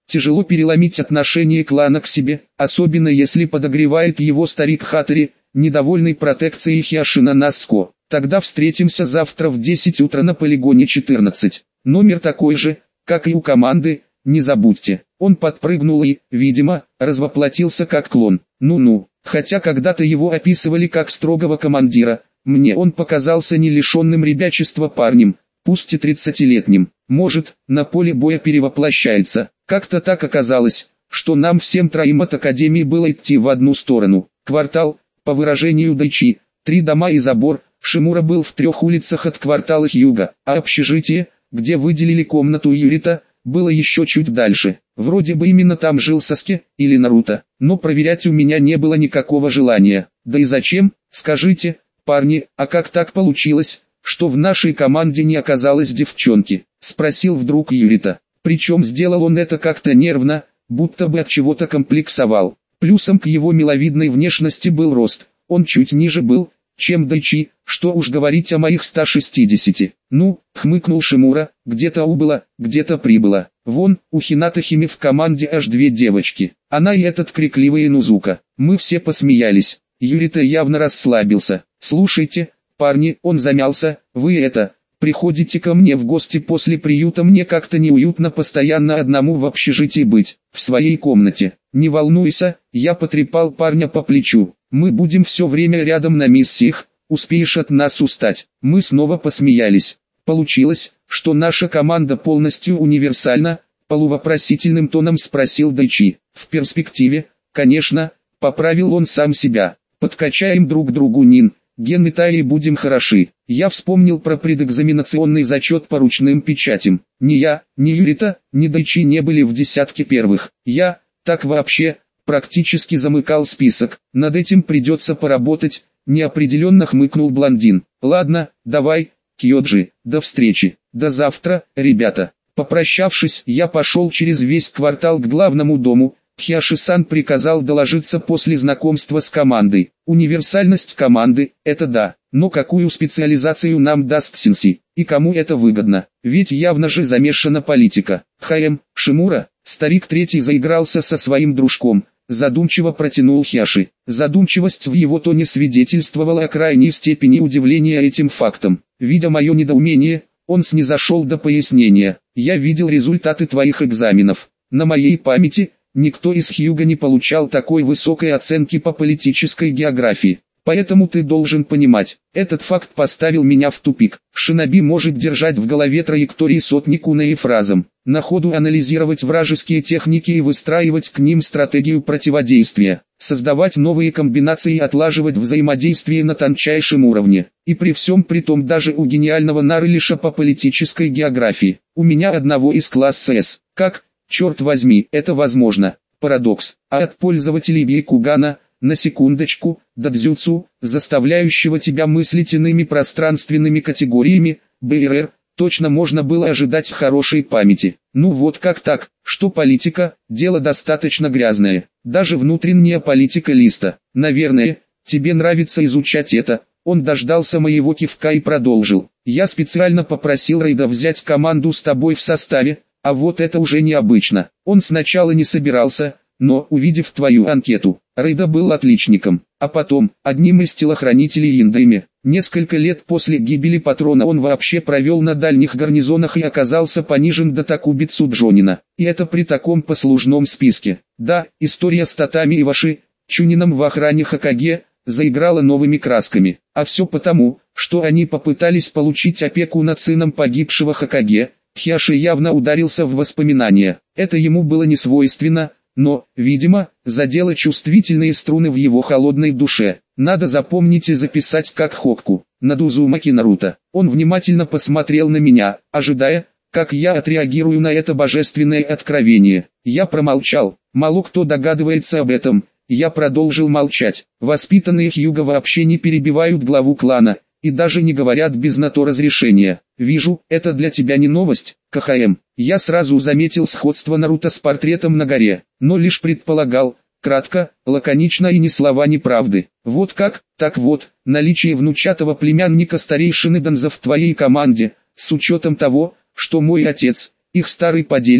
Тяжело переломить отношение клана к себе, особенно если подогревает его старик Хатори, недовольный протекцией Хиашина Наско. Тогда встретимся завтра в 10 утра на полигоне 14. Номер такой же, как и у команды, не забудьте. Он подпрыгнул и, видимо, развоплотился как клон. Ну-ну, хотя когда-то его описывали как строгого командира, мне он показался не лишенным ребячества парнем, пусть и 30-летним. Может, на поле боя перевоплощается. Как-то так оказалось, что нам всем троим от Академии было идти в одну сторону. Квартал, по выражению Дайчи, 3 дома и забор. Шимура был в 3 улицах от квартала Хьюга, а общежитие, где выделили комнату Юрита, было еще чуть дальше. Вроде бы именно там жил Саске или Наруто, но проверять у меня не было никакого желания. Да и зачем, скажите, парни, а как так получилось, что в нашей команде не оказалось девчонки? Спросил вдруг Юрита. Причем сделал он это как-то нервно, будто бы от чего-то комплексовал. Плюсом к его миловидной внешности был рост, он чуть ниже был, чем Дайчи, что уж говорить о моих 160. Ну, хмыкнул Шимура, где-то убыло, где-то прибыло. Вон, у Хината Хими в команде аж 2 девочки. Она и этот крикливый Инузука. Мы все посмеялись. Юрита явно расслабился. Слушайте, парни, он замялся, вы приходите ко мне в гости после приюта, мне как-то неуютно постоянно одному в общежитии быть, в своей комнате. Не волнуйся, я потрепал парня по плечу. Мы будем все время рядом на миссиях, успеешь от нас устать. Мы снова посмеялись. Получилось, что наша команда полностью универсальна, полувопросительным тоном спросил Дайчи. В перспективе, конечно, поправил он сам себя. Подкачаем друг другу нин, ген и таи будем хороши. Я вспомнил про предэкзаменационный зачет по ручным печатям. Ни я, ни Юрита, ни Дайчи не были в десятке первых. Я, так вообще, практически замыкал список. Над этим придется поработать, неопределенно хмыкнул блондин. Ладно, давай, Кьоджи, до встречи. До завтра, ребята. Попрощавшись, я пошел через весь квартал к главному дому. Хиаши-сан приказал доложиться после знакомства с командой. Универсальность команды – это да, но какую специализацию нам даст Синси, и кому это выгодно? Ведь явно же замешана политика. Шимура, старик третий заигрался со своим дружком, задумчиво протянул Хиаши. Задумчивость в его тоне свидетельствовала о крайней степени удивления этим фактом. Видя мое недоумение, он снизошел до пояснения. Я видел результаты твоих экзаменов. На моей памяти – никто из Хьюга не получал такой высокой оценки по политической географии. Поэтому ты должен понимать, этот факт поставил меня в тупик. Шиноби может держать в голове траектории сотни кунэ и фразам, на ходу анализировать вражеские техники и выстраивать к ним стратегию противодействия, создавать новые комбинации и отлаживать взаимодействие на тончайшем уровне. И при всем при том даже у гениального Нарылиша по политической географии, у меня одного из класса С. Как? Черт возьми, это возможно. Парадокс. А от пользователей Бейкугана, на секундочку, дадзюцу, заставляющего тебя мыслить иными пространственными категориями, БРР, точно можно было ожидать хорошей памяти. Ну вот как так, что политика, дело достаточно грязное. Даже внутренняя политика листа. Наверное, тебе нравится изучать это. Он дождался моего кивка и продолжил. Я специально попросил Рейда взять команду с тобой в составе. А вот это уже необычно. Он сначала не собирался, но, увидев твою анкету, Рейда был отличником. А потом, одним из телохранителей Индайми. Несколько лет после гибели патрона он вообще провел на дальних гарнизонах и оказался понижен до Такубицу Джонина. И это при таком послужном списке. Да, история с Татами Иваши, Чунином в охране Хокаге, заиграла новыми красками. А все потому, что они попытались получить опеку над сыном погибшего Хокаге. Хиаши явно ударился в воспоминания. Это ему было не свойственно, но, видимо, задело чувствительные струны в его холодной душе. Надо запомнить и записать как Хокку, над Узумаки Наруто. Он внимательно посмотрел на меня, ожидая, как я отреагирую на это божественное откровение. Я промолчал, мало кто догадывается об этом. Я продолжил молчать. Воспитанные Хьюга вообще не перебивают главу клана, и даже не говорят без на то разрешения. Вижу, это для тебя не новость, КХМ. Я сразу заметил сходство Наруто с портретом на горе, но лишь предполагал, кратко, лаконично и ни слова ни правды. Вот как? Так вот, наличие внучатого племянника старейшины Данза в твоей команде, с учетом того, что мой отец, их старый подельник,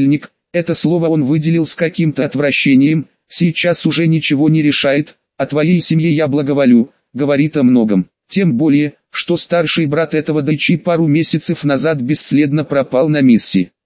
Это слово он выделил с каким-то отвращением, сейчас уже ничего не решает, о твоей семье я благоволю, говорит о многом. Тем более, что старший брат этого Дайчи пару месяцев назад бесследно пропал на миссии.